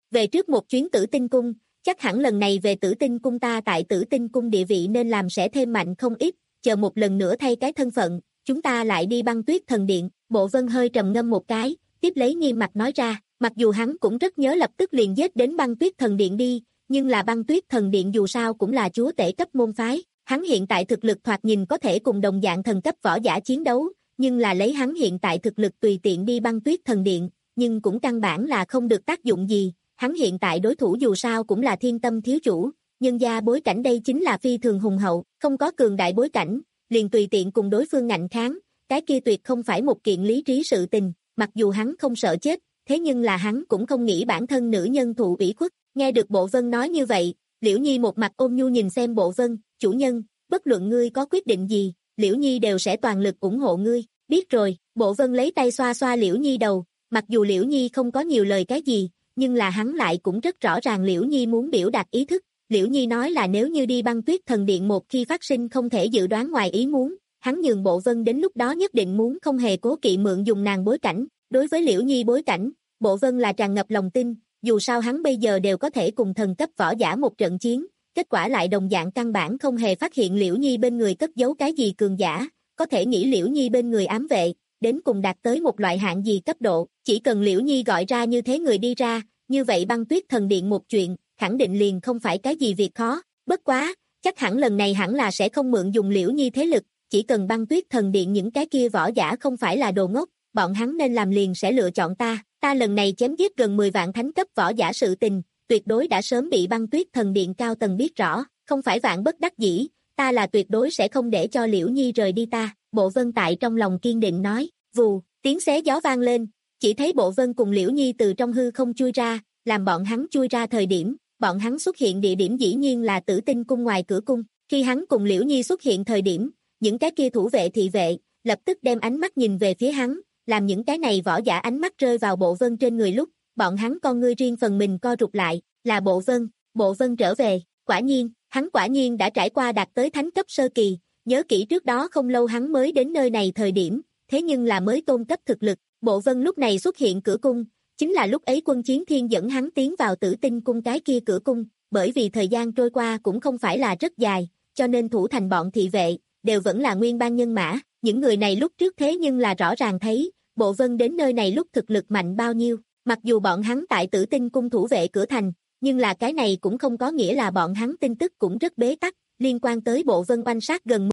về trước một chuyến Tử Tinh Cung, chắc hẳn lần này về Tử Tinh Cung ta tại Tử Tinh Cung địa vị nên làm sẽ thêm mạnh không ít, chờ một lần nữa thay cái thân phận, chúng ta lại đi Băng Tuyết Thần Điện. Bộ Vân hơi trầm ngâm một cái, tiếp lấy nghiêm mặt nói ra, mặc dù hắn cũng rất nhớ lập tức liền giết đến Băng Tuyết Thần Điện đi, nhưng là Băng Tuyết Thần Điện dù sao cũng là chúa tể cấp môn phái, hắn hiện tại thực lực thoạt nhìn có thể cùng đồng dạng thần cấp võ giả chiến đấu, nhưng là lấy hắn hiện tại thực lực tùy tiện đi Băng Tuyết Thần Điện, nhưng cũng căn bản là không được tác dụng gì, hắn hiện tại đối thủ dù sao cũng là Thiên Tâm thiếu chủ, nhân gia bối cảnh đây chính là phi thường hùng hậu, không có cường đại bối cảnh, liền tùy tiện cùng đối phương ngạnh kháng, cái kia tuyệt không phải một kiện lý trí sự tình, mặc dù hắn không sợ chết, thế nhưng là hắn cũng không nghĩ bản thân nữ nhân thụ ủy khuất. Nghe được Bộ Vân nói như vậy, Liễu Nhi một mặt ôn nhu nhìn xem Bộ Vân, chủ nhân, bất luận ngươi có quyết định gì, Liễu Nhi đều sẽ toàn lực ủng hộ ngươi, biết rồi. Bộ Vân lấy tay xoa xoa Liễu Nhi đầu, mặc dù Liễu Nhi không có nhiều lời cái gì, nhưng là hắn lại cũng rất rõ ràng Liễu Nhi muốn biểu đạt ý thức. Liễu Nhi nói là nếu như đi Băng Tuyết Thần Điện một khi phát sinh không thể dự đoán ngoài ý muốn, hắn nhường Bộ Vân đến lúc đó nhất định muốn không hề cố kỵ mượn dùng nàng bối cảnh. Đối với Liễu Nhi bối cảnh, Bộ Vân là tràn ngập lòng tin, dù sao hắn bây giờ đều có thể cùng thần cấp võ giả một trận chiến, kết quả lại đồng dạng căn bản không hề phát hiện Liễu Nhi bên người cất giấu cái gì cường giả, có thể nghĩ Liễu Nhi bên người ám vệ, đến cùng đạt tới một loại hạng gì cấp độ, chỉ cần Liễu Nhi gọi ra như thế người đi ra, như vậy Băng Tuyết Thần Điện một chuyện, khẳng định liền không phải cái gì việc khó, bất quá, chắc hẳn lần này hẳn là sẽ không mượn dùng Liễu Nhi thế lực, chỉ cần Băng Tuyết Thần Điện những cái kia võ giả không phải là đồ ngốc, bọn hắn nên làm liền sẽ lựa chọn ta, ta lần này chém giết gần mười vạn thánh cấp võ giả sự tình, tuyệt đối đã sớm bị Băng Tuyết Thần Điện cao tầng biết rõ, không phải vạn bất đắc dĩ, ta là tuyệt đối sẽ không để cho Liễu Nhi rời đi ta. Bộ Vân tại trong lòng kiên định nói, vù, tiếng xé gió vang lên, chỉ thấy Bộ Vân cùng Liễu Nhi từ trong hư không chui ra, làm bọn hắn chui ra thời điểm, bọn hắn xuất hiện địa điểm dĩ nhiên là Tử Tinh Cung ngoài cửa cung, khi hắn cùng Liễu Nhi xuất hiện thời điểm, những cái kia thủ vệ thị vệ, lập tức đem ánh mắt nhìn về phía hắn, làm những cái này võ giả ánh mắt rơi vào Bộ Vân trên người lúc, bọn hắn con ngươi riêng phần mình co rụt lại, là Bộ Vân, Bộ Vân trở về, quả nhiên, hắn quả nhiên đã trải qua đạt tới thánh cấp sơ kỳ, nhớ kỹ trước đó không lâu hắn mới đến nơi này thời điểm, thế nhưng là mới tôn cấp thực lực, Bộ Vân lúc này xuất hiện cửa cung, chính là lúc ấy Quân Chiến Thiên dẫn hắn tiến vào Tử Tinh Cung cái kia cửa cung, bởi vì thời gian trôi qua cũng không phải là rất dài, cho nên thủ thành bọn thị vệ, đều vẫn là nguyên ban nhân mã, những người này lúc trước thế nhưng là rõ ràng thấy, Bộ Vân đến nơi này lúc thực lực mạnh bao nhiêu, mặc dù bọn hắn tại Tử Tinh Cung thủ vệ cửa thành, nhưng là cái này cũng không có nghĩa là bọn hắn tin tức cũng rất bế tắc, liên quan tới Bộ Vân oanh sát gần.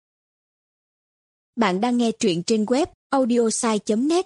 Bạn đang nghe truyện trên web audiosai chấm net.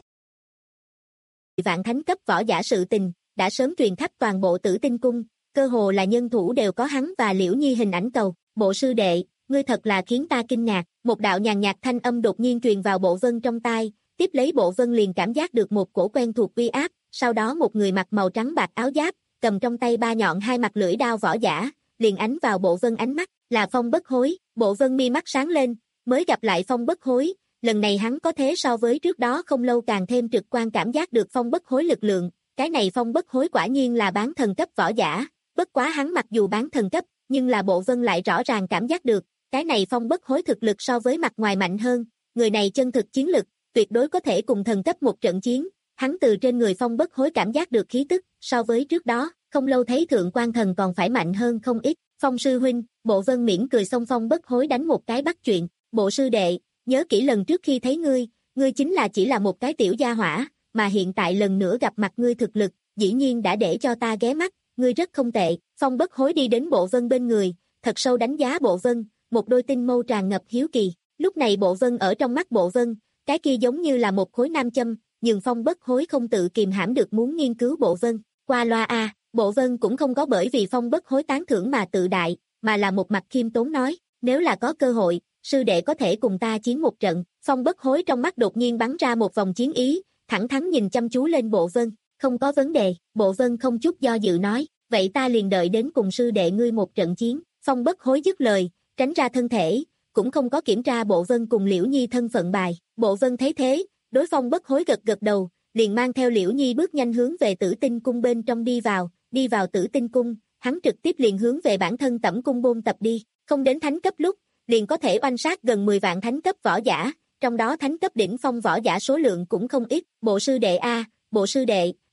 Vạn thánh cấp võ giả sự tình, đã sớm truyền khắp toàn bộ Tử Tinh Cung, cơ hồ là nhân thủ đều có hắn và Liễu Nhi hình ảnh cầu, Bộ sư đệ, ngươi thật là khiến ta kinh ngạc, một đạo nhàn nhạt thanh âm đột nhiên truyền vào Bộ Vân trong tai, tiếp lấy Bộ Vân liền cảm giác được một cổ quen thuộc uy áp, sau đó một người mặc màu trắng bạc áo giáp, cầm trong tay ba nhọn hai mặt lưỡi đao võ giả, liền ánh vào Bộ Vân ánh mắt, là Phong Bất Hối. Bộ Vân mi mắt sáng lên, mới gặp lại Phong Bất Hối, lần này hắn có thế so với trước đó không lâu càng thêm trực quan cảm giác được Phong Bất Hối lực lượng, cái này Phong Bất Hối quả nhiên là bán thần cấp võ giả, bất quá hắn mặc dù bán thần cấp, nhưng là Bộ Vân lại rõ ràng cảm giác được, cái này Phong Bất Hối thực lực so với mặt ngoài mạnh hơn, người này chân thực chiến lực, tuyệt đối có thể cùng thần cấp một trận chiến, hắn từ trên người Phong Bất Hối cảm giác được khí tức, so với trước đó, không lâu thấy Thượng Quan Thần còn phải mạnh hơn không ít. Phong sư huynh, Bộ Vân mỉm cười xông Phong Bất Hối đánh một cái bắt chuyện, Bộ sư đệ, nhớ kỹ lần trước khi thấy ngươi, ngươi chính là chỉ là một cái tiểu gia hỏa, mà hiện tại lần nữa gặp mặt ngươi thực lực, dĩ nhiên đã để cho ta ghé mắt, ngươi rất không tệ. Phong Bất Hối đi đến Bộ Vân bên người, thật sâu đánh giá Bộ Vân, một đôi tinh mâu tràn ngập hiếu kỳ, lúc này Bộ Vân ở trong mắt Bộ Vân, cái kia giống như là một khối nam châm, nhưng Phong Bất Hối không tự kìm hãm được muốn nghiên cứu Bộ Vân, qua loa a. Bộ Vân cũng không có bởi vì Phong Bất Hối tán thưởng mà tự đại, mà là một mặt khiêm tốn nói, nếu là có cơ hội, sư đệ có thể cùng ta chiến một trận. Phong Bất Hối trong mắt đột nhiên bắn ra một vòng chiến ý, thẳng thắn nhìn chăm chú lên Bộ Vân, không có vấn đề. Bộ Vân không chút do dự nói, vậy ta liền đợi đến cùng sư đệ ngươi một trận chiến. Phong Bất Hối dứt lời, tránh ra thân thể, cũng không có kiểm tra Bộ Vân cùng Liễu Nhi thân phận bài. Bộ Vân thấy thế, đối Phong Bất Hối gật gật đầu, liền mang theo Liễu Nhi bước nhanh hướng về Tử Tinh Cung bên trong đi vào. Đi vào Tử Tinh Cung, hắn trực tiếp liền hướng về bản thân Tẩm Cung Bôn tập đi, không đến thánh cấp lúc, liền có thể oanh sát gần mười vạn thánh cấp võ giả, trong đó thánh cấp đỉnh phong võ giả số lượng cũng không ít. Bộ sư đệ a, bộ sư đệ,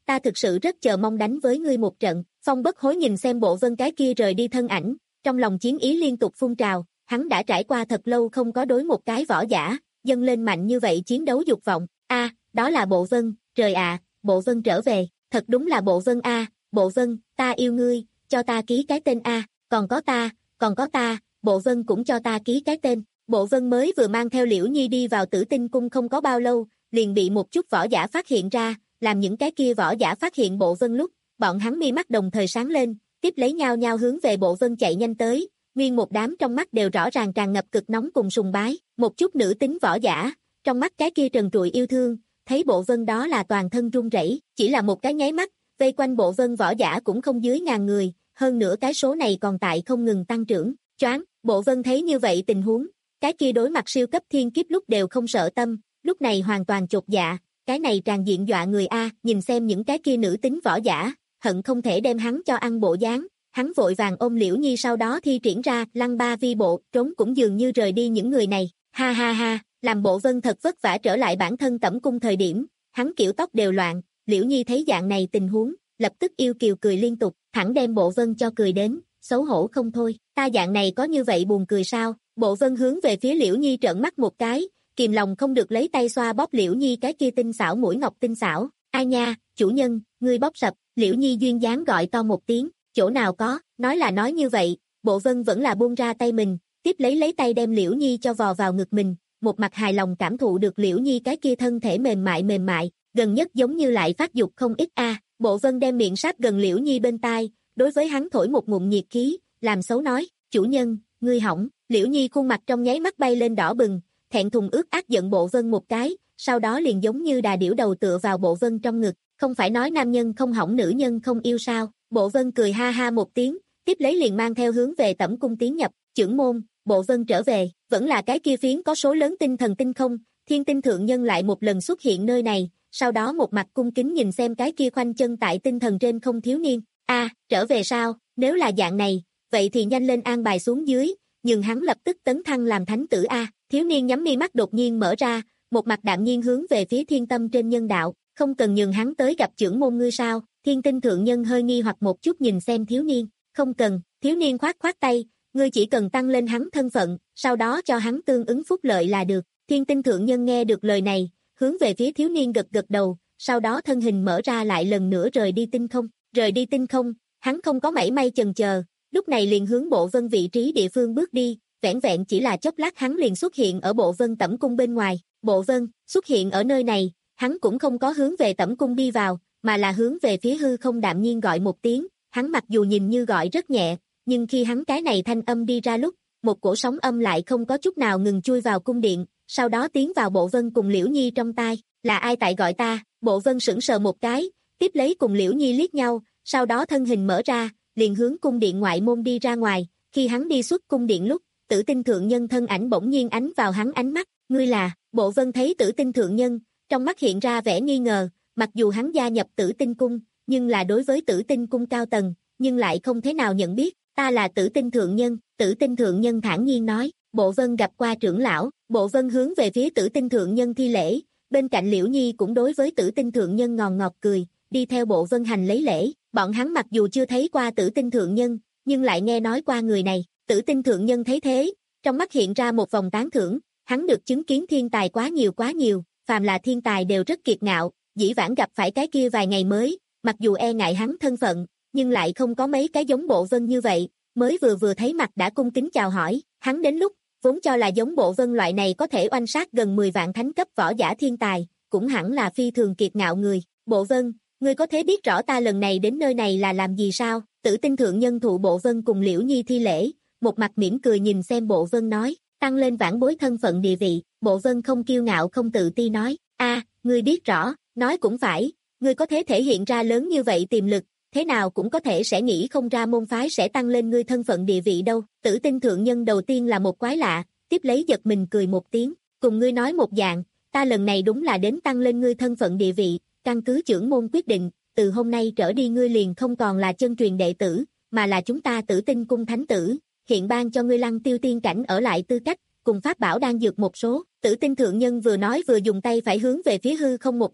ta thực sự rất chờ mong đánh với ngươi một trận. Phong Bất Hối nhìn xem Bộ Vân cái kia rời đi thân ảnh, trong lòng chiến ý liên tục phun trào, hắn đã trải qua thật lâu không có đối một cái võ giả, dâng lên mạnh như vậy chiến đấu dục vọng. A, đó là Bộ Vân, trời ạ, à, Bộ Vân trở về, thật đúng là Bộ Vân a, à, Bộ Vân, ta yêu ngươi, cho ta ký cái tên a, à, còn có ta, còn có ta, Bộ Vân cũng cho ta ký cái tên. Bộ Vân mới vừa mang theo Liễu Nhi đi vào Tử Tinh Cung không có bao lâu, liền bị một chút võ giả phát hiện ra, làm những cái kia võ giả phát hiện Bộ Vân lúc, bọn hắn mi mắt đồng thời sáng lên, tiếp lấy nhau nhau hướng về Bộ Vân chạy nhanh tới, nguyên một đám trong mắt đều rõ ràng tràn ngập cực nóng cùng sùng bái, một chút nữ tính võ giả, trong mắt cái kia trần trụi yêu thương, thấy Bộ Vân đó là toàn thân run rẩy, chỉ là một cái nháy mắt, vây quanh Bộ Vân võ giả cũng không dưới ngàn người, hơn nữa cái số này còn tại không ngừng tăng trưởng, choáng, Bộ Vân thấy như vậy tình huống, cái kia đối mặt siêu cấp thiên kiếp lúc đều không sợ tâm, lúc này hoàn toàn chột dạ, cái này tràn diện dọa người a, nhìn xem những cái kia nữ tính võ giả, hận không thể đem hắn cho ăn bộ dáng, hắn vội vàng ôm Liễu Nhi sau đó thi triển ra lăng ba vi bộ, trốn cũng dường như rời đi những người này, ha ha ha, làm Bộ Vân thật vất vả trở lại bản thân tẩm cung thời điểm, hắn kiểu tóc đều loạn, Liễu Nhi thấy dạng này tình huống, lập tức yêu kiều cười liên tục, thẳng đem Bộ Vân cho cười đến, xấu hổ không thôi, ta dạng này có như vậy buồn cười sao? Bộ Vân hướng về phía Liễu Nhi trợn mắt một cái, kìm lòng không được lấy tay xoa bóp Liễu Nhi cái kia tinh xảo mũi ngọc tinh xảo, ai nha, chủ nhân, ngươi bóp sập, Liễu Nhi duyên dáng gọi to một tiếng, chỗ nào có, nói là nói như vậy, Bộ Vân vẫn là buông ra tay mình, tiếp lấy lấy tay đem Liễu Nhi cho vò vào ngực mình, một mặt hài lòng cảm thụ được Liễu Nhi cái kia thân thể mềm mại mềm mại, gần nhất giống như lại phát dục không ít a. Bộ Vân đem miệng sát gần Liễu Nhi bên tai, đối với hắn thổi một ngụm nhiệt khí, làm xấu nói, chủ nhân, ngươi hỏng, Liễu Nhi khuôn mặt trong nháy mắt bay lên đỏ bừng, thẹn thùng ướt át giận Bộ Vân một cái, sau đó liền giống như đà điểu đầu tựa vào Bộ Vân trong ngực, không phải nói nam nhân không hỏng nữ nhân không yêu sao? Bộ Vân cười ha ha một tiếng, tiếp lấy liền mang theo hướng về tẩm cung tiến nhập, chưởng môn, Bộ Vân trở về, vẫn là cái kia phiến có số lớn tinh thần tinh không, Thiên Tinh thượng nhân lại một lần xuất hiện nơi này, sau đó một mặt cung kính nhìn xem cái kia khoanh chân tại tinh thần trên không thiếu niên, a, à, trở về sao, nếu là dạng này, vậy thì nhanh lên an bài xuống dưới, nhưng hắn lập tức tấn thăng làm thánh tử a. Thiếu niên nhắm mi mắt đột nhiên mở ra, một mặt đạm nhiên hướng về phía Thiên Tâm trên nhân đạo, không cần nhường hắn tới gặp chưởng môn ngươi sao? Thiên Tinh thượng nhân hơi nghi hoặc một chút nhìn xem thiếu niên, không cần, thiếu niên khoát khoát tay, ngươi chỉ cần tăng lên hắn thân phận, sau đó cho hắn tương ứng phúc lợi là được. Thiên Tinh thượng nhân nghe được lời này, hướng về phía thiếu niên gật gật đầu, sau đó thân hình mở ra lại lần nữa rời đi tinh không, rời đi tinh không, hắn không có mảy may chần chờ, lúc này liền hướng Bộ Vân vị trí địa phương bước đi, vẻn vẹn chỉ là chốc lát hắn liền xuất hiện ở Bộ Vân tẩm cung bên ngoài, Bộ Vân xuất hiện ở nơi này, hắn cũng không có hướng về tẩm cung đi vào, mà là hướng về phía hư không đạm nhiên gọi một tiếng, hắn mặc dù nhìn như gọi rất nhẹ, nhưng khi hắn cái này thanh âm đi ra lúc, một cổ sóng âm lại không có chút nào ngừng chui vào cung điện, sau đó tiến vào Bộ Vân cùng Liễu Nhi trong tai, là ai tại gọi ta? Bộ Vân sững sờ một cái, tiếp lấy cùng Liễu Nhi liếc nhau, sau đó thân hình mở ra, liền hướng cung điện ngoại môn đi ra ngoài, khi hắn đi xuất cung điện lúc, Tử Tinh thượng nhân thân ảnh bỗng nhiên ánh vào hắn ánh mắt, ngươi là? Bộ Vân thấy Tử Tinh thượng nhân, trong mắt hiện ra vẻ nghi ngờ, mặc dù hắn gia nhập Tử Tinh cung, nhưng là đối với Tử Tinh cung cao tầng, nhưng lại không thế nào nhận biết, ta là Tử Tinh thượng nhân, Tử Tinh thượng nhân thản nhiên nói, Bộ Vân gặp qua trưởng lão, Bộ Vân hướng về phía Tử Tinh thượng nhân thi lễ, bên cạnh Liễu Nhi cũng đối với Tử Tinh thượng nhân ngòn ngọt cười, đi theo Bộ Vân hành lấy lễ, bọn hắn mặc dù chưa thấy qua Tử Tinh thượng nhân, nhưng lại nghe nói qua người này, Tử Tinh thượng nhân thấy thế, trong mắt hiện ra một vòng tán thưởng, hắn được chứng kiến thiên tài quá nhiều quá nhiều, phàm là thiên tài đều rất kiệt ngạo, dĩ vãng gặp phải cái kia vài ngày mới, mặc dù e ngại hắn thân phận, nhưng lại không có mấy cái giống Bộ Vân như vậy, mới vừa vừa thấy mặt đã cung kính chào hỏi, hắn đến lúc, vốn cho là giống Bộ Vân loại này có thể oanh sát gần mười vạn thánh cấp võ giả thiên tài, cũng hẳn là phi thường kiệt ngạo người, Bộ Vân, ngươi có thể biết rõ ta lần này đến nơi này là làm gì sao? Tử Tinh thượng nhân thụ Bộ Vân cùng Liễu Nhi thi lễ, một mặt mỉm cười nhìn xem Bộ Vân nói, tăng lên vãn bối thân phận địa vị, Bộ Vân không kiêu ngạo không tự ti nói, a, ngươi biết rõ, nói cũng phải, ngươi có thể thể hiện ra lớn như vậy tiềm lực, thế nào cũng có thể sẽ nghĩ không ra môn phái sẽ tăng lên ngươi thân phận địa vị đâu. Tử Tinh thượng nhân đầu tiên là một quái lạ, tiếp lấy giật mình cười một tiếng, cùng ngươi nói một dạng, ta lần này đúng là đến tăng lên ngươi thân phận địa vị, căn cứ trưởng môn quyết định, từ hôm nay trở đi ngươi liền không còn là chân truyền đệ tử, mà là chúng ta Tử Tinh cung thánh tử, hiện ban cho ngươi lăng tiêu tiên cảnh ở lại tư cách, cùng pháp bảo đang dược một số. Tử Tinh thượng nhân vừa nói vừa dùng tay phải hướng về phía hư không một nắm,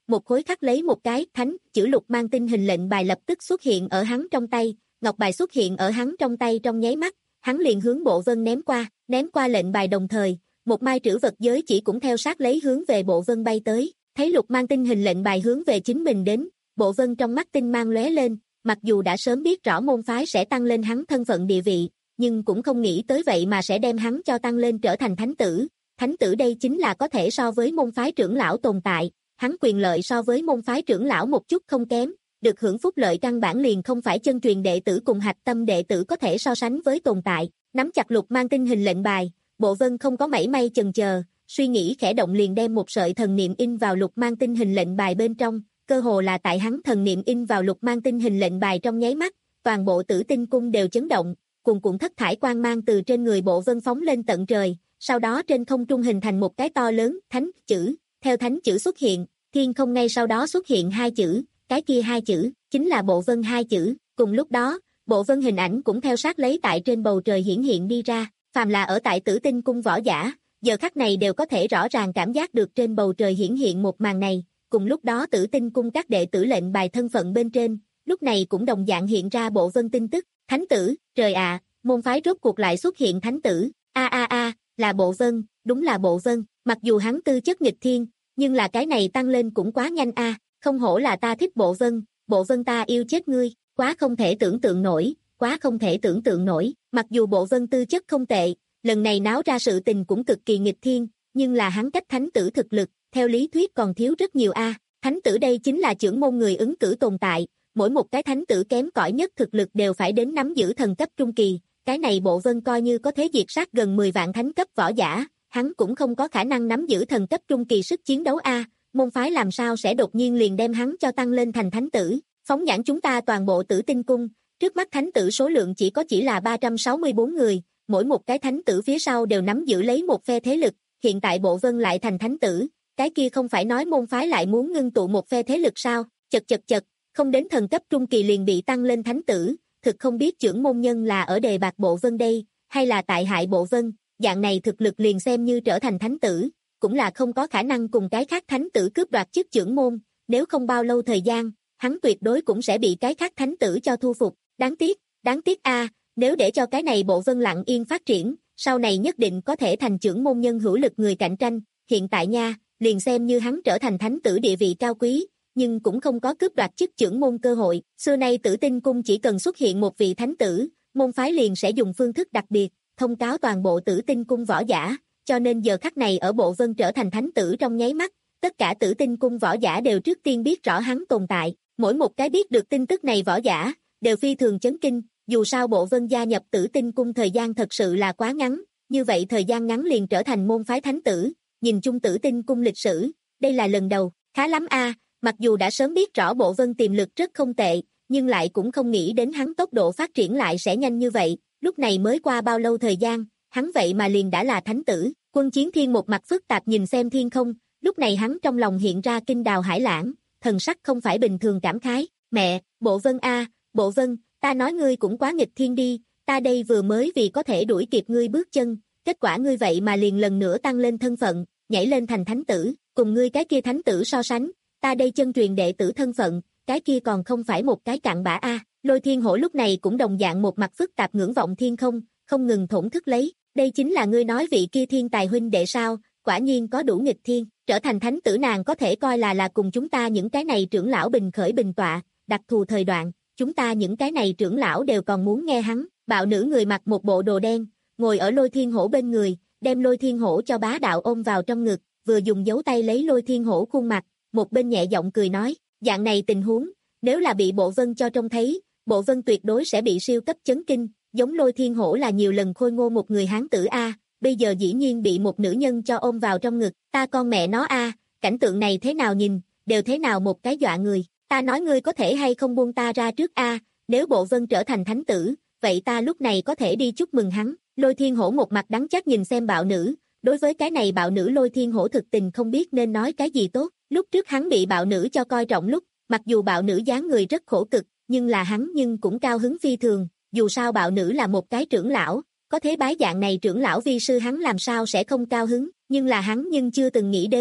một khối khắc lấy một cái thánh chữ lục mang tinh hình lệnh bài lập tức xuất hiện ở hắn trong tay, ngọc bài xuất hiện ở hắn trong tay trong nháy mắt, hắn liền hướng Bộ Vân ném qua, ném qua lệnh bài đồng thời, một mai trữ vật giới chỉ cũng theo sát lấy hướng về Bộ Vân bay tới, thấy lục mang tinh hình lệnh bài hướng về chính mình đến, Bộ Vân trong mắt tinh mang lóe lên, mặc dù đã sớm biết rõ môn phái sẽ tăng lên hắn thân phận địa vị, nhưng cũng không nghĩ tới vậy mà sẽ đem hắn cho tăng lên trở thành thánh tử. Thánh tử đây chính là có thể so với môn phái trưởng lão tồn tại, hắn quyền lợi so với môn phái trưởng lão một chút không kém, được hưởng phúc lợi căn bản liền không phải chân truyền đệ tử cùng hạch tâm đệ tử có thể so sánh với tồn tại. Nắm chặt lục mang tinh hình lệnh bài, Bộ Vân không có mảy may chần chờ, suy nghĩ khẽ động liền đem một sợi thần niệm in vào lục mang tinh hình lệnh bài bên trong, cơ hồ là tại hắn thần niệm in vào lục mang tinh hình lệnh bài trong nháy mắt, toàn bộ Tử Tinh cung đều chấn động, cuồn cuộn thất thải quang mang từ trên người Bộ Vân phóng lên tận trời, sau đó trên không trung hình thành một cái to lớn thánh chữ, theo thánh chữ xuất hiện, thiên không ngay sau đó xuất hiện hai chữ, cái kia hai chữ chính là Bộ Vân hai chữ, cùng lúc đó, Bộ Vân hình ảnh cũng theo sát lấy tại trên bầu trời hiển hiện đi ra, phàm là ở tại Tử Tinh cung võ giả, giờ khắc này đều có thể rõ ràng cảm giác được trên bầu trời hiển hiện một màn này, cùng lúc đó Tử Tinh cung các đệ tử lệnh bài thân phận bên trên, lúc này cũng đồng dạng hiện ra Bộ Vân tin tức, thánh tử, trời ạ, môn phái rốt cuộc lại xuất hiện thánh tử, a a a, là Bộ Vân, đúng là Bộ Vân, mặc dù hắn tư chất nghịch thiên, nhưng là cái này tăng lên cũng quá nhanh a, không hổ là ta thích Bộ Vân, Bộ Vân ta yêu chết ngươi, quá không thể tưởng tượng nổi, quá không thể tưởng tượng nổi, mặc dù Bộ Vân tư chất không tệ, lần này náo ra sự tình cũng cực kỳ nghịch thiên, nhưng là hắn cách thánh tử thực lực, theo lý thuyết còn thiếu rất nhiều a, thánh tử đây chính là trưởng môn người ứng cử tồn tại, mỗi một cái thánh tử kém cỏi nhất thực lực đều phải đến nắm giữ thần cấp trung kỳ, cái này Bộ Vân coi như có thể diệt sát gần mười vạn thánh cấp võ giả, hắn cũng không có khả năng nắm giữ thần cấp trung kỳ sức chiến đấu a, môn phái làm sao sẽ đột nhiên liền đem hắn cho tăng lên thành thánh tử, phóng nhãn chúng ta toàn bộ Tử Tinh cung, trước mắt thánh tử số lượng chỉ có chỉ là ba trăm sáu mươi bốn người, mỗi một cái thánh tử phía sau đều nắm giữ lấy một phe thế lực, hiện tại Bộ Vân lại thành thánh tử, cái kia không phải nói môn phái lại muốn ngưng tụ một phe thế lực sao, chật chật chật, không đến thần cấp trung kỳ liền bị tăng lên thánh tử, thực không biết trưởng môn nhân là ở đề bạc Bộ Vân đây, hay là tại hại Bộ Vân, dạng này thực lực liền xem như trở thành thánh tử, cũng là không có khả năng cùng cái khác thánh tử cướp đoạt chức trưởng môn, nếu không bao lâu thời gian, hắn tuyệt đối cũng sẽ bị cái khác thánh tử cho thu phục, đáng tiếc, đáng tiếc a, nếu để cho cái này Bộ Vân lặng yên phát triển, sau này nhất định có thể thành trưởng môn nhân hữu lực người cạnh tranh, hiện tại nha, liền xem như hắn trở thành thánh tử địa vị cao quý, nhưng cũng không có cướp đoạt chức trưởng môn cơ hội, xưa nay Tử Tinh cung chỉ cần xuất hiện một vị thánh tử, môn phái liền sẽ dùng phương thức đặc biệt, thông cáo toàn bộ Tử Tinh cung võ giả, cho nên giờ khắc này ở Bộ Vân trở thành thánh tử trong nháy mắt, tất cả Tử Tinh cung võ giả đều trước tiên biết rõ hắn tồn tại, mỗi một cái biết được tin tức này võ giả, đều phi thường chấn kinh, dù sao Bộ Vân gia nhập Tử Tinh cung thời gian thật sự là quá ngắn, như vậy thời gian ngắn liền trở thành môn phái thánh tử, nhìn chung Tử Tinh cung lịch sử, đây là lần đầu, khá lắm a, mặc dù đã sớm biết rõ Bộ Vân tiềm lực rất không tệ, nhưng lại cũng không nghĩ đến hắn tốc độ phát triển lại sẽ nhanh như vậy, lúc này mới qua bao lâu thời gian, hắn vậy mà liền đã là thánh tử, Quân Chiến Thiên một mặt phức tạp nhìn xem thiên không, lúc này hắn trong lòng hiện ra kinh đào hải lãng, thần sắc không phải bình thường cảm khái, mẹ, Bộ Vân a, Bộ Vân, ta nói ngươi cũng quá nghịch thiên đi, ta đây vừa mới vì có thể đuổi kịp ngươi bước chân, kết quả ngươi vậy mà liền lần nữa tăng lên thân phận, nhảy lên thành thánh tử, cùng ngươi cái kia thánh tử so sánh, ta đây chân truyền đệ tử thân phận, cái kia còn không phải một cái cặn bã a. Lôi Thiên Hổ lúc này cũng đồng dạng một mặt phức tạp ngưỡng vọng thiên không, không ngừng thổn thức lấy, đây chính là ngươi nói vị kia thiên tài huynh đệ sao, quả nhiên có đủ nghịch thiên, trở thành thánh tử nàng có thể coi là là cùng chúng ta những cái này trưởng lão bình khởi bình tọa, đặc thù thời đoạn, chúng ta những cái này trưởng lão đều còn muốn nghe hắn, bạo nữ người mặc một bộ đồ đen, ngồi ở Lôi Thiên Hổ bên người, đem Lôi Thiên Hổ cho bá đạo ôm vào trong ngực, vừa dùng dấu tay lấy Lôi Thiên Hổ khuôn mặt, một bên nhẹ giọng cười nói, dạng này tình huống, nếu là bị Bộ Vân cho trông thấy, Bộ Vân tuyệt đối sẽ bị siêu cấp chấn kinh, giống Lôi Thiên Hổ là nhiều lần khôi ngô một người hán tử a, bây giờ dĩ nhiên bị một nữ nhân cho ôm vào trong ngực, ta con mẹ nó a, cảnh tượng này thế nào nhìn, đều thế nào một cái dọa người, ta nói ngươi có thể hay không buông ta ra trước a, nếu Bộ Vân trở thành thánh tử, vậy ta lúc này có thể đi chúc mừng hắn, Lôi Thiên Hổ một mặt đắng chát nhìn xem bạo nữ, đối với cái này bạo nữ Lôi Thiên Hổ thực tình không biết nên nói cái gì tốt, lúc trước hắn bị bạo nữ cho coi trọng lúc, mặc dù bạo nữ dáng người rất khổ cực, nhưng là hắn nhưng cũng cao hứng phi thường, dù sao bạo nữ là một cái trưởng lão, có thế bái dạng này trưởng lão vi sư hắn làm sao sẽ không cao hứng, nhưng là hắn nhưng chưa từng nghĩ đến,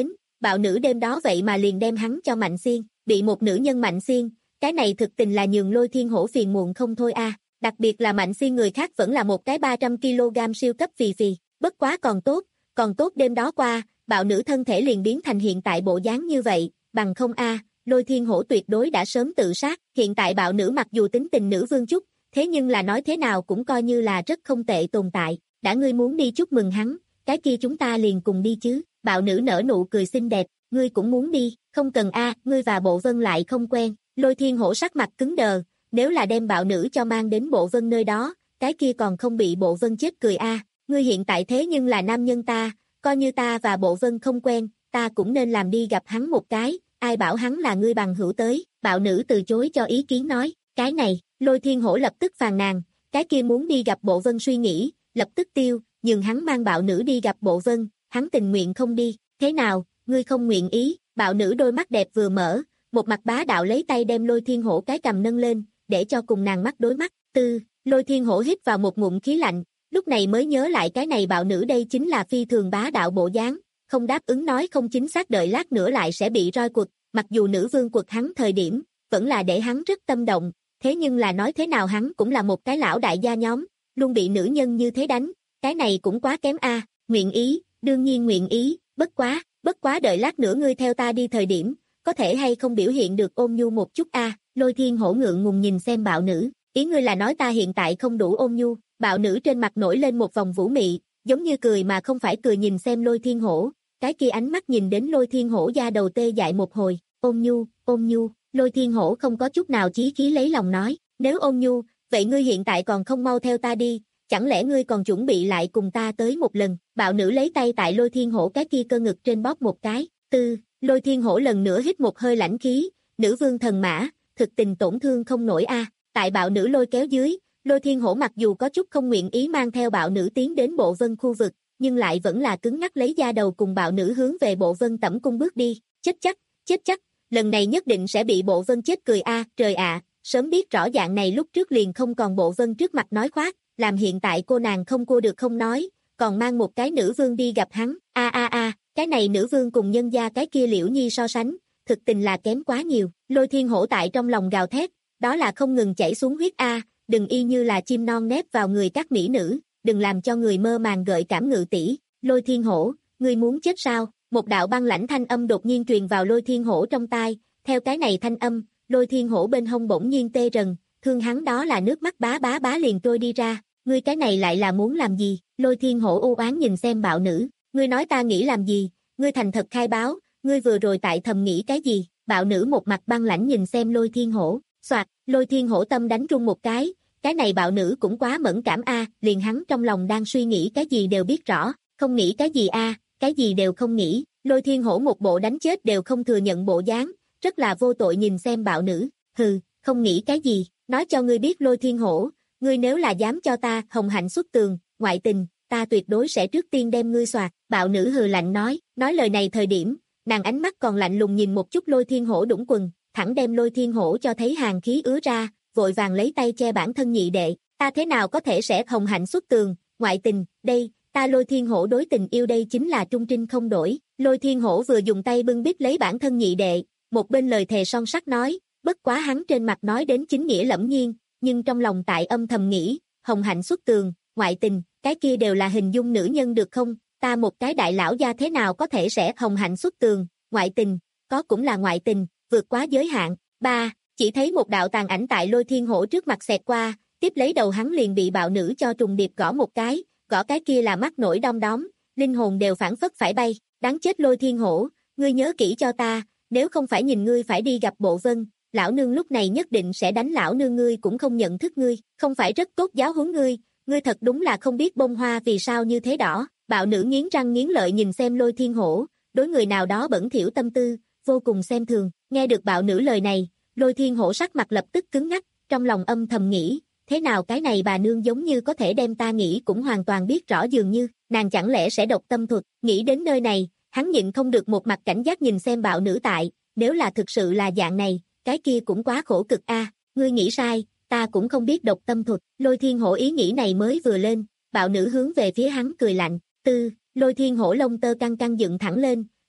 bạo nữ đêm đó vậy mà liền đem hắn cho Mạnh Xuyên, bị một nữ nhân Mạnh Xuyên, cái này thực tình là nhường Lôi Thiên Hổ phiền muộn không thôi a. Đặc biệt là Mạnh Xuyên người khác vẫn là một cái ba trăm ki lô gam siêu cấp phì phì, bất quá còn tốt, còn tốt đêm đó qua, bạo nữ thân thể liền biến thành hiện tại bộ dáng như vậy, bằng không a, Lôi Thiên Hổ tuyệt đối đã sớm tự sát, hiện tại bạo nữ mặc dù tính tình nữ vương chút, thế nhưng là nói thế nào cũng coi như là rất không tệ tồn tại, đã ngươi muốn đi chúc mừng hắn, cái kia chúng ta liền cùng đi chứ, bạo nữ nở nụ cười xinh đẹp, ngươi cũng muốn đi, không cần a, ngươi và Bộ Vân lại không quen, Lôi Thiên Hổ sắc mặt cứng đờ, nếu là đem bạo nữ cho mang đến Bộ Vân nơi đó, cái kia còn không bị Bộ Vân chết cười a, ngươi hiện tại thế nhưng là nam nhân ta, coi như ta và Bộ Vân không quen, ta cũng nên làm đi gặp hắn một cái, ai bảo hắn là ngươi bằng hữu tới, bạo nữ từ chối cho ý kiến nói, cái này, Lôi Thiên Hổ lập tức phàn nàn, cái kia muốn đi gặp Bộ Vân suy nghĩ, lập tức tiêu, nhưng hắn mang bạo nữ đi gặp Bộ Vân, hắn tình nguyện không đi, thế nào, ngươi không nguyện ý, bạo nữ đôi mắt đẹp vừa mở, một mặt bá đạo lấy tay đem Lôi Thiên Hổ cái cầm nâng lên, để cho cùng nàng mắt đối mắt, tư, Lôi Thiên Hổ hít vào một ngụm khí lạnh, lúc này mới nhớ lại cái này bạo nữ đây chính là phi thường bá đạo bộ dáng, không đáp ứng nói không chính xác đợi lát nữa lại sẽ bị roi quật, mặc dù nữ vương quật hắn thời điểm, vẫn là để hắn rất tâm động, thế nhưng là nói thế nào hắn cũng là một cái lão đại gia nhóm, luôn bị nữ nhân như thế đánh, cái này cũng quá kém a, à. Nguyện ý, đương nhiên nguyện ý, bất quá, bất quá đợi lát nữa ngươi theo ta đi thời điểm, có thể hay không biểu hiện được ôn nhu một chút a, à. Lôi Thiên Hổ ngượng ngùng nhìn xem bạo nữ, ý ngươi là nói ta hiện tại không đủ ôn nhu, bạo nữ trên mặt nổi lên một vòng vũ mị, giống như cười mà không phải cười nhìn xem Lôi Thiên Hổ, cái kia ánh mắt nhìn đến Lôi Thiên Hổ da đầu tê dại một hồi, ôn nhu, ôn nhu, Lôi Thiên Hổ không có chút nào chí khí lấy lòng nói, nếu ôn nhu, vậy ngươi hiện tại còn không mau theo ta đi, chẳng lẽ ngươi còn chuẩn bị lại cùng ta tới một lần, bạo nữ lấy tay tại Lôi Thiên Hổ cái kia cơ ngực trên bóp một cái, tư, Lôi Thiên Hổ lần nữa hít một hơi lãnh khí, nữ vương thần mã, thực tình tổn thương không nổi a, à. Tại bạo nữ lôi kéo dưới, Lôi Thiên Hổ mặc dù có chút không nguyện ý mang theo bạo nữ tiến đến Bộ Vân khu vực, nhưng lại vẫn là cứng ngắc lấy da đầu cùng bạo nữ hướng về Bộ Vân tẩm cung bước đi, chết chắc, chết chắc, lần này nhất định sẽ bị Bộ Vân chết cười a, à, trời ạ, à, sớm biết rõ dạng này lúc trước liền không còn Bộ Vân trước mặt nói khoác, làm hiện tại cô nàng không cua được không nói, còn mang một cái nữ vương đi gặp hắn, a a a, cái này nữ vương cùng nhân gia cái kia Liễu Nhi so sánh, thực tình là kém quá nhiều, Lôi Thiên Hổ tại trong lòng gào thét, đó là không ngừng chảy xuống huyết a, à, đừng y như là chim non nép vào người các mỹ nữ, đừng làm cho người mơ màng gợi cảm ngự tỷ, Lôi Thiên Hổ, ngươi muốn chết sao? Một đạo băng lãnh thanh âm đột nhiên truyền vào Lôi Thiên Hổ trong tai, theo cái này thanh âm, Lôi Thiên Hổ bên hông bỗng nhiên tê rần, thương hắn đó là nước mắt bá bá bá liền trôi đi ra, ngươi cái này lại là muốn làm gì? Lôi Thiên Hổ u oán nhìn xem bạo nữ, ngươi nói ta nghĩ làm gì? Ngươi thành thật khai báo, ngươi vừa rồi tại thầm nghĩ cái gì? Bạo nữ một mặt băng lãnh nhìn xem Lôi Thiên Hổ, soạt, Lôi Thiên Hổ tâm đánh rung một cái, cái này bạo nữ cũng quá mẫn cảm a, à, liền hắn trong lòng đang suy nghĩ cái gì đều biết rõ, không nghĩ cái gì a, à, cái gì đều không nghĩ, Lôi Thiên Hổ một bộ đánh chết đều không thừa nhận bộ dáng, rất là vô tội nhìn xem bạo nữ, hừ, không nghĩ cái gì, nói cho ngươi biết Lôi Thiên Hổ, ngươi nếu là dám cho ta hồng hạnh xuất tường, ngoại tình, ta tuyệt đối sẽ trước tiên đem ngươi soạt, bạo nữ hừ lạnh nói, nói lời này thời điểm, nàng ánh mắt còn lạnh lùng nhìn một chút Lôi Thiên Hổ đũng quần, thẳng đem Lôi Thiên Hổ cho thấy hàng khí ứa ra, vội vàng lấy tay che bản thân nhị đệ, ta thế nào có thể sẽ hồng hạnh xuất tường, ngoại tình, đây, ta Lôi Thiên Hổ đối tình yêu đây chính là trung trinh không đổi, Lôi Thiên Hổ vừa dùng tay bưng bít lấy bản thân nhị đệ, một bên lời thề son sắt nói, bất quá hắn trên mặt nói đến chính nghĩa lẫm nhiên, nhưng trong lòng tại âm thầm nghĩ, hồng hạnh xuất tường, ngoại tình, cái kia đều là hình dung nữ nhân được không, ta một cái đại lão gia thế nào có thể sẽ hồng hạnh xuất tường, ngoại tình, có cũng là ngoại tình, vượt quá giới hạn, ba, chỉ thấy một đạo tàn ảnh tại Lôi Thiên Hổ trước mặt xẹt qua, tiếp lấy đầu hắn liền bị bạo nữ cho trùng điệp gõ một cái, gõ cái kia là mắt nổi đom đóm, linh hồn đều phản phất phải bay, đáng chết Lôi Thiên Hổ, ngươi nhớ kỹ cho ta, nếu không phải nhìn ngươi phải đi gặp Bộ Vân, lão nương lúc này nhất định sẽ đánh lão nương ngươi cũng không nhận thức ngươi, không phải rất tốt giáo huấn ngươi, ngươi thật đúng là không biết bông hoa vì sao như thế đỏ, bạo nữ nghiến răng nghiến lợi nhìn xem Lôi Thiên Hổ, đối người nào đó bẩn thỉu tâm tư, vô cùng xem thường, nghe được bạo nữ lời này, Lôi Thiên Hổ sắc mặt lập tức cứng ngắc, trong lòng âm thầm nghĩ, thế nào cái này bà nương giống như có thể đem ta nghĩ cũng hoàn toàn biết rõ dường như, nàng chẳng lẽ sẽ độc tâm thuật, nghĩ đến nơi này, hắn nhịn không được một mặt cảnh giác nhìn xem bạo nữ tại, nếu là thực sự là dạng này, cái kia cũng quá khổ cực a, à, ngươi nghĩ sai, ta cũng không biết độc tâm thuật, Lôi Thiên Hổ ý nghĩ này mới vừa lên, bạo nữ hướng về phía hắn cười lạnh, tư, Lôi Thiên Hổ lông tơ căng căng dựng thẳng lên,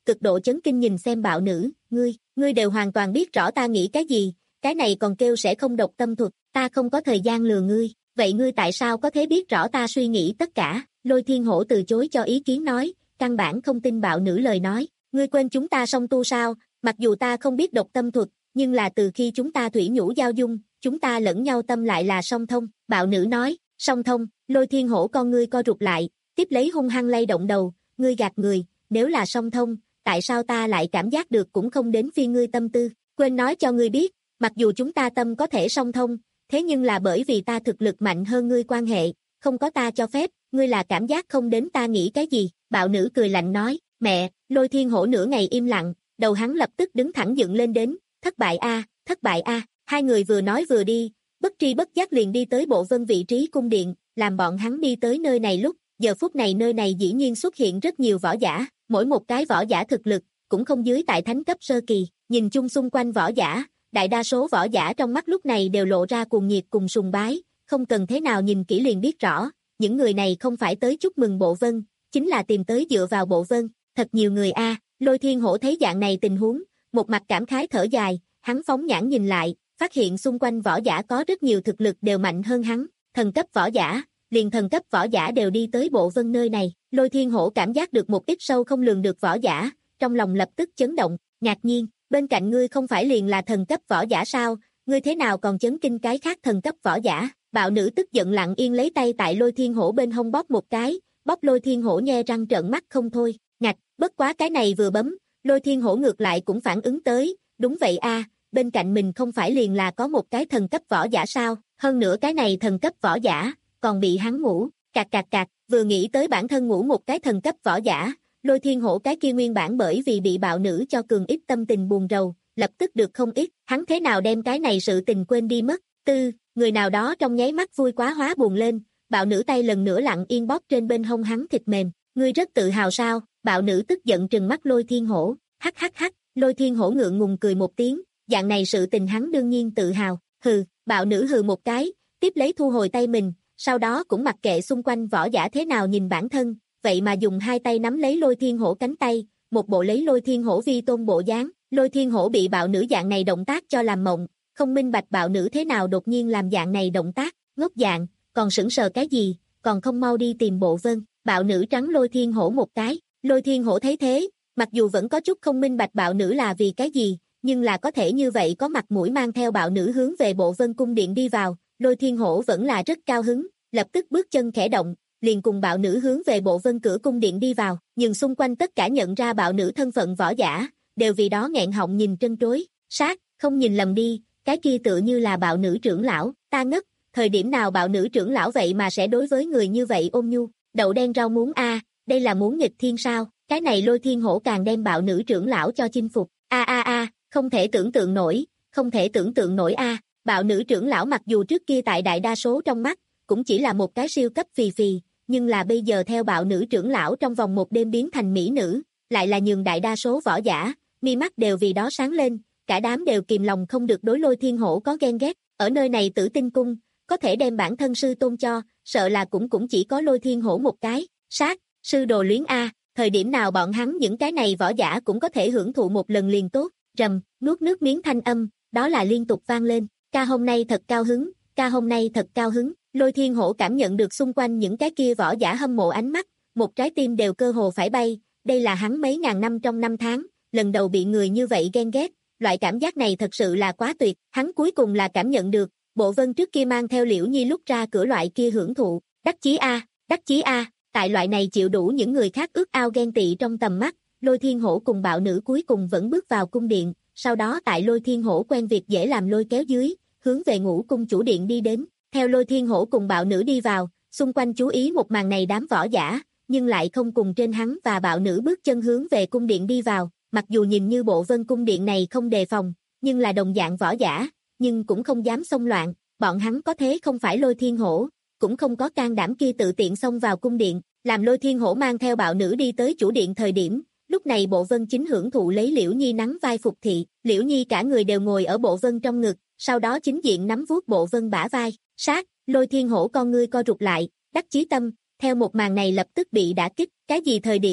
cực độ chấn kinh nhìn xem bạo nữ, ngươi, ngươi đều hoàn toàn biết rõ ta nghĩ cái gì, cái này còn kêu sẽ không độc tâm thuật, ta không có thời gian lừa ngươi, vậy ngươi tại sao có thể biết rõ ta suy nghĩ tất cả, Lôi Thiên Hổ từ chối cho ý kiến nói, căn bản không tin bạo nữ lời nói, ngươi quên chúng ta song tu sao, mặc dù ta không biết độc tâm thuật, nhưng là từ khi chúng ta thủy nhũ giao dung, chúng ta lẫn nhau tâm lại là song thông, bạo nữ nói, song thông, Lôi Thiên Hổ con ngươi co rụt lại, tiếp lấy hung hăng lay động đầu, ngươi gạt người, nếu là song thông, tại sao ta lại cảm giác được cũng không đến phi ngươi tâm tư, quên nói cho ngươi biết, mặc dù chúng ta tâm có thể song thông, thế nhưng là bởi vì ta thực lực mạnh hơn ngươi quan hệ, không có ta cho phép, ngươi là cảm giác không đến ta nghĩ cái gì, bạo nữ cười lạnh nói, mẹ, Lôi Thiên Hổ nửa ngày im lặng, đầu hắn lập tức đứng thẳng dựng lên đến, thất bại a, thất bại a, hai người vừa nói vừa đi, bất tri bất giác liền đi tới Bộ Vân vị trí cung điện, làm bọn hắn đi tới nơi này lúc, giờ phút này nơi này dĩ nhiên xuất hiện rất nhiều võ giả, mỗi một cái võ giả thực lực, cũng không dưới tại thánh cấp sơ kỳ, nhìn chung xung quanh võ giả, đại đa số võ giả trong mắt lúc này đều lộ ra cuồng nhiệt cùng sùng bái, không cần thế nào nhìn kỹ liền biết rõ, những người này không phải tới chúc mừng Bộ Vân, chính là tìm tới dựa vào Bộ Vân, thật nhiều người a, Lôi Thiên Hổ thấy dạng này tình huống, một mặt cảm khái thở dài, hắn phóng nhãn nhìn lại, phát hiện xung quanh võ giả có rất nhiều thực lực đều mạnh hơn hắn, thần cấp võ giả, liền thần cấp võ giả đều đi tới Bộ Vân nơi này, Lôi Thiên Hổ cảm giác được một ít sâu không lường được võ giả, trong lòng lập tức chấn động, ngạc nhiên, bên cạnh ngươi không phải liền là thần cấp võ giả sao, ngươi thế nào còn chấn kinh cái khác thần cấp võ giả, bạo nữ tức giận lặng yên lấy tay tại Lôi Thiên Hổ bên hông bóp một cái, bóp Lôi Thiên Hổ nhe răng trợn mắt không thôi, ngạch, bất quá cái này vừa bấm, Lôi Thiên Hổ ngược lại cũng phản ứng tới, đúng vậy a, bên cạnh mình không phải liền là có một cái thần cấp võ giả sao, hơn nữa cái này thần cấp võ giả, còn bị hắn ngủ, cạc cạc cạc, vừa nghĩ tới bản thân ngủ một cái thần cấp võ giả, Lôi Thiên Hổ cái kia nguyên bản bởi vì bị bạo nữ cho cường ít tâm tình buồn rầu, lập tức được không ít, hắn thế nào đem cái này sự tình quên đi mất, tư, người nào đó trong nháy mắt vui quá hóa buồn lên, bạo nữ tay lần nữa lặng yên bóp trên bên hông hắn thịt mềm, ngươi rất tự hào sao, bạo nữ tức giận trừng mắt Lôi Thiên Hổ, hắc hắc hắc, Lôi Thiên Hổ ngượng ngùng cười một tiếng, dạng này sự tình hắn đương nhiên tự hào, hừ, bạo nữ hừ một cái, tiếp lấy thu hồi tay mình, sau đó cũng mặc kệ xung quanh võ giả thế nào nhìn bản thân, vậy mà dùng hai tay nắm lấy Lôi Thiên Hổ cánh tay, một bộ lấy Lôi Thiên Hổ vi tôn bộ dáng, Lôi Thiên Hổ bị bạo nữ dạng này động tác cho làm mộng, không minh bạch bạo nữ thế nào đột nhiên làm dạng này động tác, ngốc dạng, còn sững sờ cái gì, còn không mau đi tìm Bộ Vân, bạo nữ trắng Lôi Thiên Hổ một cái, Lôi Thiên Hổ thấy thế, mặc dù vẫn có chút không minh bạch bạo nữ là vì cái gì, nhưng là có thể như vậy có mặt mũi mang theo bạo nữ hướng về Bộ Vân cung điện đi vào, Lôi Thiên Hổ vẫn là rất cao hứng, lập tức bước chân khẽ động, liền cùng bạo nữ hướng về Bộ Vân cửa cung điện đi vào, nhưng xung quanh tất cả nhận ra bạo nữ thân phận võ giả, đều vì đó nghẹn họng nhìn trân trối, sát, không nhìn lầm đi, cái kia tựa như là bạo nữ trưởng lão, ta ngất, thời điểm nào bạo nữ trưởng lão vậy mà sẽ đối với người như vậy ôn nhu, đậu đen rau muống a, đây là muốn nghịch thiên sao, cái này Lôi Thiên Hổ càng đem bạo nữ trưởng lão cho chinh phục, a a a, không thể tưởng tượng nổi, không thể tưởng tượng nổi a, bạo nữ trưởng lão mặc dù trước kia tại đại đa số trong mắt, cũng chỉ là một cái siêu cấp phì phì, nhưng là bây giờ theo bạo nữ trưởng lão trong vòng một đêm biến thành mỹ nữ, lại là nhường đại đa số võ giả, mi mắt đều vì đó sáng lên, cả đám đều kìm lòng không được đối Lôi Thiên Hổ có ghen ghét, ở nơi này Tử Tinh cung, có thể đem bản thân sư tôn cho, sợ là cũng cũng chỉ có Lôi Thiên Hổ một cái, sát, sư đồ luyến a, thời điểm nào bọn hắn những cái này võ giả cũng có thể hưởng thụ một lần liền tốt, rầm, nuốt nước miếng thanh âm, đó là liên tục vang lên, ca hôm nay thật cao hứng, ca hôm nay thật cao hứng, Lôi Thiên Hổ cảm nhận được xung quanh những cái kia võ giả hâm mộ ánh mắt, một trái tim đều cơ hồ phải bay, đây là hắn mấy ngàn năm trong năm tháng, lần đầu bị người như vậy ghen ghét, loại cảm giác này thật sự là quá tuyệt, hắn cuối cùng là cảm nhận được, Bộ Vân trước kia mang theo Liễu Nhi lúc ra cửa loại kia hưởng thụ, đắc chí a, đắc chí a, tại loại này chịu đủ những người khác ước ao ghen tị trong tầm mắt, Lôi Thiên Hổ cùng bạo nữ cuối cùng vẫn bước vào cung điện, sau đó tại Lôi Thiên Hổ quen việc dễ làm lôi kéo dưới, hướng về ngũ cung chủ điện đi đến, theo Lôi Thiên Hổ cùng bạo nữ đi vào, xung quanh chú ý một màn này đám võ giả, nhưng lại không cùng trên hắn và bạo nữ bước chân hướng về cung điện đi vào, mặc dù nhìn như Bộ Vân cung điện này không đề phòng, nhưng là đồng dạng võ giả, nhưng cũng không dám xông loạn, bọn hắn có thế không phải Lôi Thiên Hổ, cũng không có can đảm kia tự tiện xông vào cung điện, làm Lôi Thiên Hổ mang theo bạo nữ đi tới chủ điện thời điểm, lúc này Bộ Vân chính hưởng thụ lấy Liễu Nhi nắng vai phục thị, Liễu Nhi cả người đều ngồi ở Bộ Vân trong ngực, sau đó chính diện nắm vuốt Bộ Vân bả vai, sát, Lôi Thiên Hổ con ngươi co rụt lại, đắc chí tâm, theo một màn này lập tức bị đả kích, cái gì thời điểm,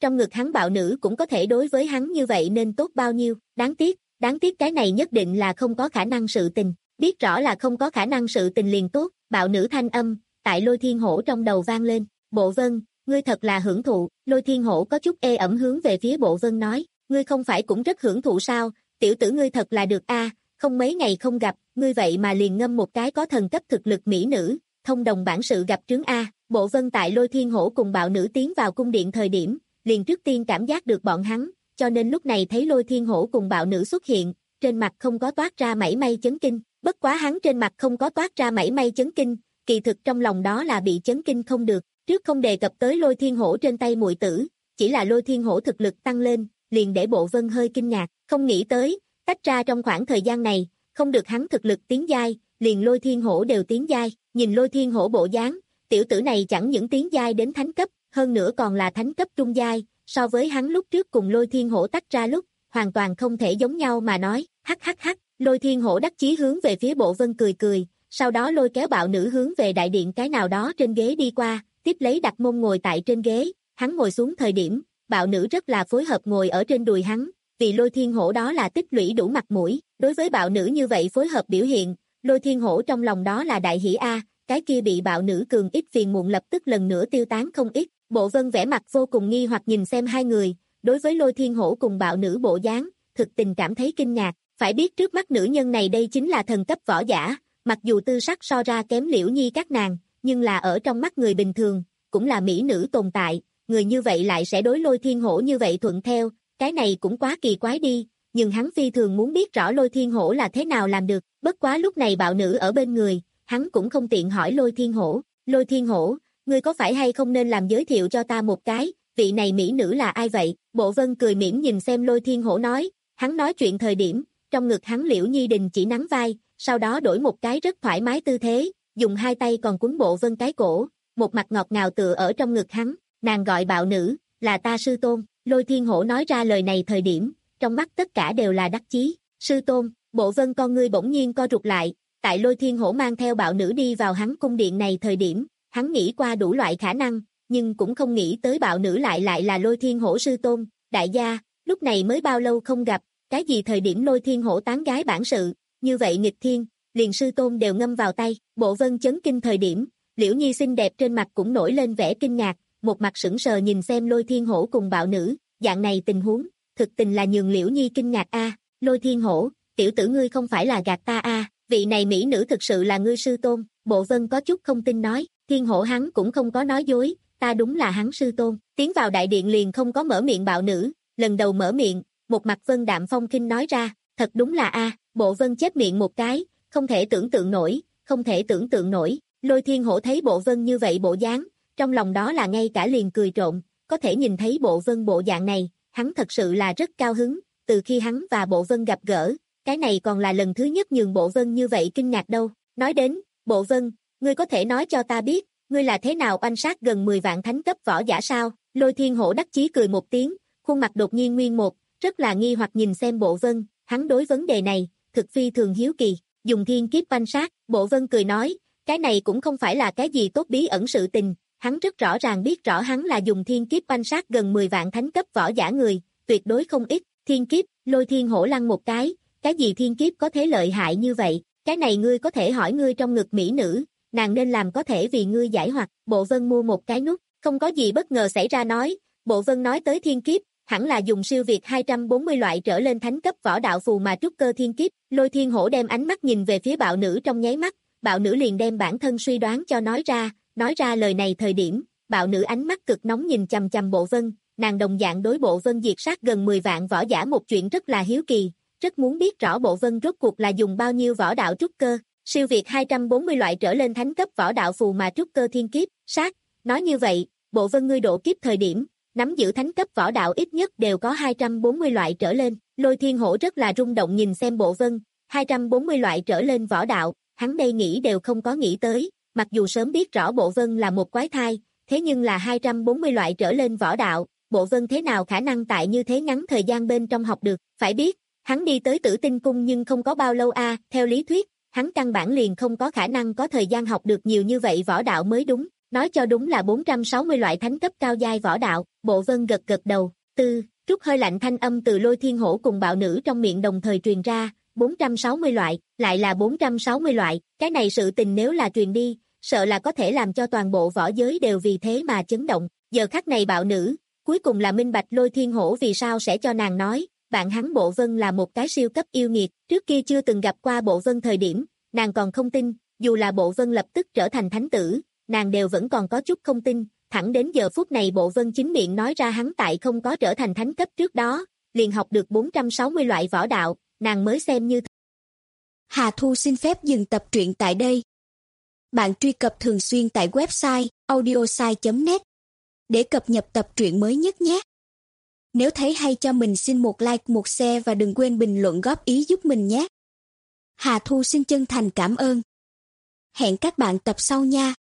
trong ngực hắn bạo nữ cũng có thể đối với hắn như vậy nên tốt bao nhiêu, đáng tiếc, đáng tiếc cái này nhất định là không có khả năng sự tình, biết rõ là không có khả năng sự tình liền tốt, bạo nữ thanh âm, tại Lôi Thiên Hổ trong đầu vang lên, Bộ Vân, ngươi thật là hưởng thụ, Lôi Thiên Hổ có chút ê ẩm hướng về phía Bộ Vân nói, ngươi không phải cũng rất hưởng thụ sao, tiểu tử ngươi thật là được a, không mấy ngày không gặp, ngươi vậy mà liền ngâm một cái có thần cấp thực lực mỹ nữ, thông đồng bản sự gặp trướng a. Bộ Vân tại Lôi Thiên Hổ cùng bạo nữ tiến vào cung điện thời điểm, liền trước tiên cảm giác được bọn hắn, cho nên lúc này thấy Lôi Thiên Hổ cùng bạo nữ xuất hiện, trên mặt không có toát ra mảy may chấn kinh, bất quá hắn trên mặt không có toát ra mảy may chấn kinh, kỳ thực trong lòng đó là bị chấn kinh không được, trước không đề cập tới Lôi Thiên Hổ trên tay muội tử, chỉ là Lôi Thiên Hổ thực lực tăng lên, liền để Bộ Vân hơi kinh ngạc, không nghĩ tới, tách ra trong khoảng thời gian này, không được hắn thực lực tiến giai, liền Lôi Thiên Hổ đều tiến giai, nhìn Lôi Thiên Hổ bộ dáng, tiểu tử này chẳng những tiến giai đến thánh cấp, hơn nữa còn là thánh cấp trung giai, so với hắn lúc trước cùng Lôi Thiên Hổ tách ra lúc, hoàn toàn không thể giống nhau mà nói, hắc hắc hắc, Lôi Thiên Hổ đắc chí hướng về phía Bộ Vân cười cười, sau đó lôi kéo bạo nữ hướng về đại điện cái nào đó trên ghế đi qua, tiếp lấy đặt mông ngồi tại trên ghế, hắn ngồi xuống thời điểm, bạo nữ rất là phối hợp ngồi ở trên đùi hắn, vì Lôi Thiên Hổ đó là tích lũy đủ mặt mũi, đối với bạo nữ như vậy phối hợp biểu hiện, Lôi Thiên Hổ trong lòng đó là đại hỉ a, cái kia bị bạo nữ cường ít phiền muộn lập tức lần nữa tiêu tán không ít, Bộ Vân vẻ mặt vô cùng nghi hoặc nhìn xem hai người, đối với Lôi Thiên Hổ cùng bạo nữ bộ dáng, thực tình cảm thấy kinh ngạc, phải biết trước mắt nữ nhân này đây chính là thần cấp võ giả, mặc dù tư sắc so ra kém Liễu Nhi các nàng, nhưng là ở trong mắt người bình thường, cũng là mỹ nữ tồn tại, người như vậy lại sẽ đối Lôi Thiên Hổ như vậy thuận theo, cái này cũng quá kỳ quái đi, nhưng hắn phi thường muốn biết rõ Lôi Thiên Hổ là thế nào làm được, bất quá lúc này bạo nữ ở bên người, hắn cũng không tiện hỏi Lôi Thiên Hổ, Lôi Thiên Hổ, ngươi có phải hay không nên làm giới thiệu cho ta một cái, vị này mỹ nữ là ai vậy, Bộ Vân cười mỉm nhìn xem Lôi Thiên Hổ nói, hắn nói chuyện thời điểm, trong ngực hắn Liễu Nhi Đình chỉ nắm vai, sau đó đổi một cái rất thoải mái tư thế, dùng hai tay còn quấn Bộ Vân cái cổ, một mặt ngọt ngào tựa ở trong ngực hắn, nàng gọi bạo nữ, là ta sư tôn, Lôi Thiên Hổ nói ra lời này thời điểm, trong mắt tất cả đều là đắc chí, sư tôn, Bộ Vân con ngươi bỗng nhiên co rụt lại, tại Lôi Thiên Hổ mang theo bạo nữ đi vào hắn cung điện này thời điểm, hắn nghĩ qua đủ loại khả năng, nhưng cũng không nghĩ tới bạo nữ lại lại là Lôi Thiên Hổ sư tôn, đại gia, lúc này mới bao lâu không gặp, cái gì thời điểm Lôi Thiên Hổ tán gái bản sự, như vậy nghịch thiên, liền sư tôn đều ngâm vào tay, Bộ Vân chấn kinh thời điểm, Liễu Nhi xinh đẹp trên mặt cũng nổi lên vẻ kinh ngạc, một mặt sững sờ nhìn xem Lôi Thiên Hổ cùng bạo nữ, dạng này tình huống, thực tình là nhường Liễu Nhi kinh ngạc a, Lôi Thiên Hổ, tiểu tử ngươi không phải là gạt ta a, vị này mỹ nữ thực sự là ngươi sư tôn, Bộ Vân có chút không tin nói, Thiên Hổ hắn cũng không có nói dối, ta đúng là hắn sư tôn, tiến vào đại điện liền không có mở miệng bạo nữ, lần đầu mở miệng, một mặt Vân đạm phong khinh nói ra, thật đúng là a, Bộ Vân chép miệng một cái, không thể tưởng tượng nổi, không thể tưởng tượng nổi, Lôi Thiên Hổ thấy Bộ Vân như vậy bộ dáng, trong lòng đó là ngay cả liền cười trộn, có thể nhìn thấy Bộ Vân bộ dạng này, hắn thật sự là rất cao hứng, từ khi hắn và Bộ Vân gặp gỡ, cái này còn là lần thứ nhất nhường Bộ Vân như vậy kinh ngạc đâu, nói đến, Bộ Vân, ngươi có thể nói cho ta biết, ngươi là thế nào oanh sát gần mười vạn thánh cấp võ giả sao, Lôi Thiên Hổ đắc chí cười một tiếng, khuôn mặt đột nhiên nguyên một, rất là nghi hoặc nhìn xem Bộ Vân, hắn đối vấn đề này, thực phi thường hiếu kỳ, dùng thiên kiếp oanh sát, Bộ Vân cười nói, cái này cũng không phải là cái gì tốt bí ẩn sự tình, hắn rất rõ ràng biết rõ hắn là dùng thiên kiếp oanh sát gần mười vạn thánh cấp võ giả người, tuyệt đối không ít, thiên kiếp, Lôi Thiên Hổ lăn một cái, cái gì thiên kiếp có thế lợi hại như vậy, cái này ngươi có thể hỏi ngươi trong ngực mỹ nữ, nàng nên làm có thể vì ngươi giải hoặc, Bộ Vân mua một cái nút, không có gì bất ngờ xảy ra nói, Bộ Vân nói tới thiên kiếp, hẳn là dùng siêu việt hai trăm bốn mươi loại trở lên thánh cấp võ đạo phù mà trúc cơ thiên kiếp, Lôi Thiên Hổ đem ánh mắt nhìn về phía bạo nữ trong nháy mắt, bạo nữ liền đem bản thân suy đoán cho nói ra, nói ra lời này thời điểm, bạo nữ ánh mắt cực nóng nhìn chằm chằm Bộ Vân, nàng đồng dạng đối Bộ Vân diệt sát gần mười vạn võ giả một chuyện rất là hiếu kỳ, rất muốn biết rõ Bộ Vân rốt cuộc là dùng bao nhiêu võ đạo trúc cơ, siêu việt hai trăm bốn mươi loại trở lên thánh cấp võ đạo phù mà trúc cơ thiên kiếp, sát, nói như vậy, Bộ Vân ngươi độ kiếp thời điểm, nắm giữ thánh cấp võ đạo ít nhất đều có hai trăm bốn mươi loại trở lên, Lôi Thiên Hổ rất là rung động nhìn xem Bộ Vân, hai trăm bốn mươi loại trở lên võ đạo, hắn đây nghĩ đều không có nghĩ tới, mặc dù sớm biết rõ Bộ Vân là một quái thai, thế nhưng là hai trăm bốn mươi loại trở lên võ đạo, Bộ Vân thế nào khả năng tại như thế ngắn thời gian bên trong học được, phải biết, hắn đi tới Tử Tinh Cung nhưng không có bao lâu a, à, theo lý thuyết, hắn căn bản liền không có khả năng có thời gian học được nhiều như vậy võ đạo mới đúng, nói cho đúng là bốn trăm sáu mươi loại thánh cấp cao giai võ đạo, Bộ Vân gật gật đầu, tư, trút hơi lạnh thanh âm từ Lôi Thiên Hổ cùng bạo nữ trong miệng đồng thời truyền ra, bốn trăm sáu mươi loại, lại là bốn trăm sáu mươi loại, cái này sự tình nếu là truyền đi, sợ là có thể làm cho toàn bộ võ giới đều vì thế mà chấn động, giờ khắc này bạo nữ, cuối cùng là minh bạch Lôi Thiên Hổ vì sao sẽ cho nàng nói, bạn hắn Bộ Vân là một cái siêu cấp yêu nghiệt, trước kia chưa từng gặp qua Bộ Vân thời điểm, nàng còn không tin, dù là Bộ Vân lập tức trở thành thánh tử, nàng đều vẫn còn có chút không tin, thẳng đến giờ phút này Bộ Vân chính miệng nói ra hắn tại không có trở thành thánh cấp trước đó, liền học được bốn trăm sáu mươi loại võ đạo, nàng mới xem như. Hà Thu xin phép dừng tập truyện tại đây. Bạn truy cập thường xuyên tại website audiosai chấm net để cập nhật tập truyện mới nhất nhé. Nếu thấy hay cho mình xin một like, một share và đừng quên bình luận góp ý giúp mình nhé. Hà Thu xin chân thành cảm ơn. Hẹn các bạn tập sau nha.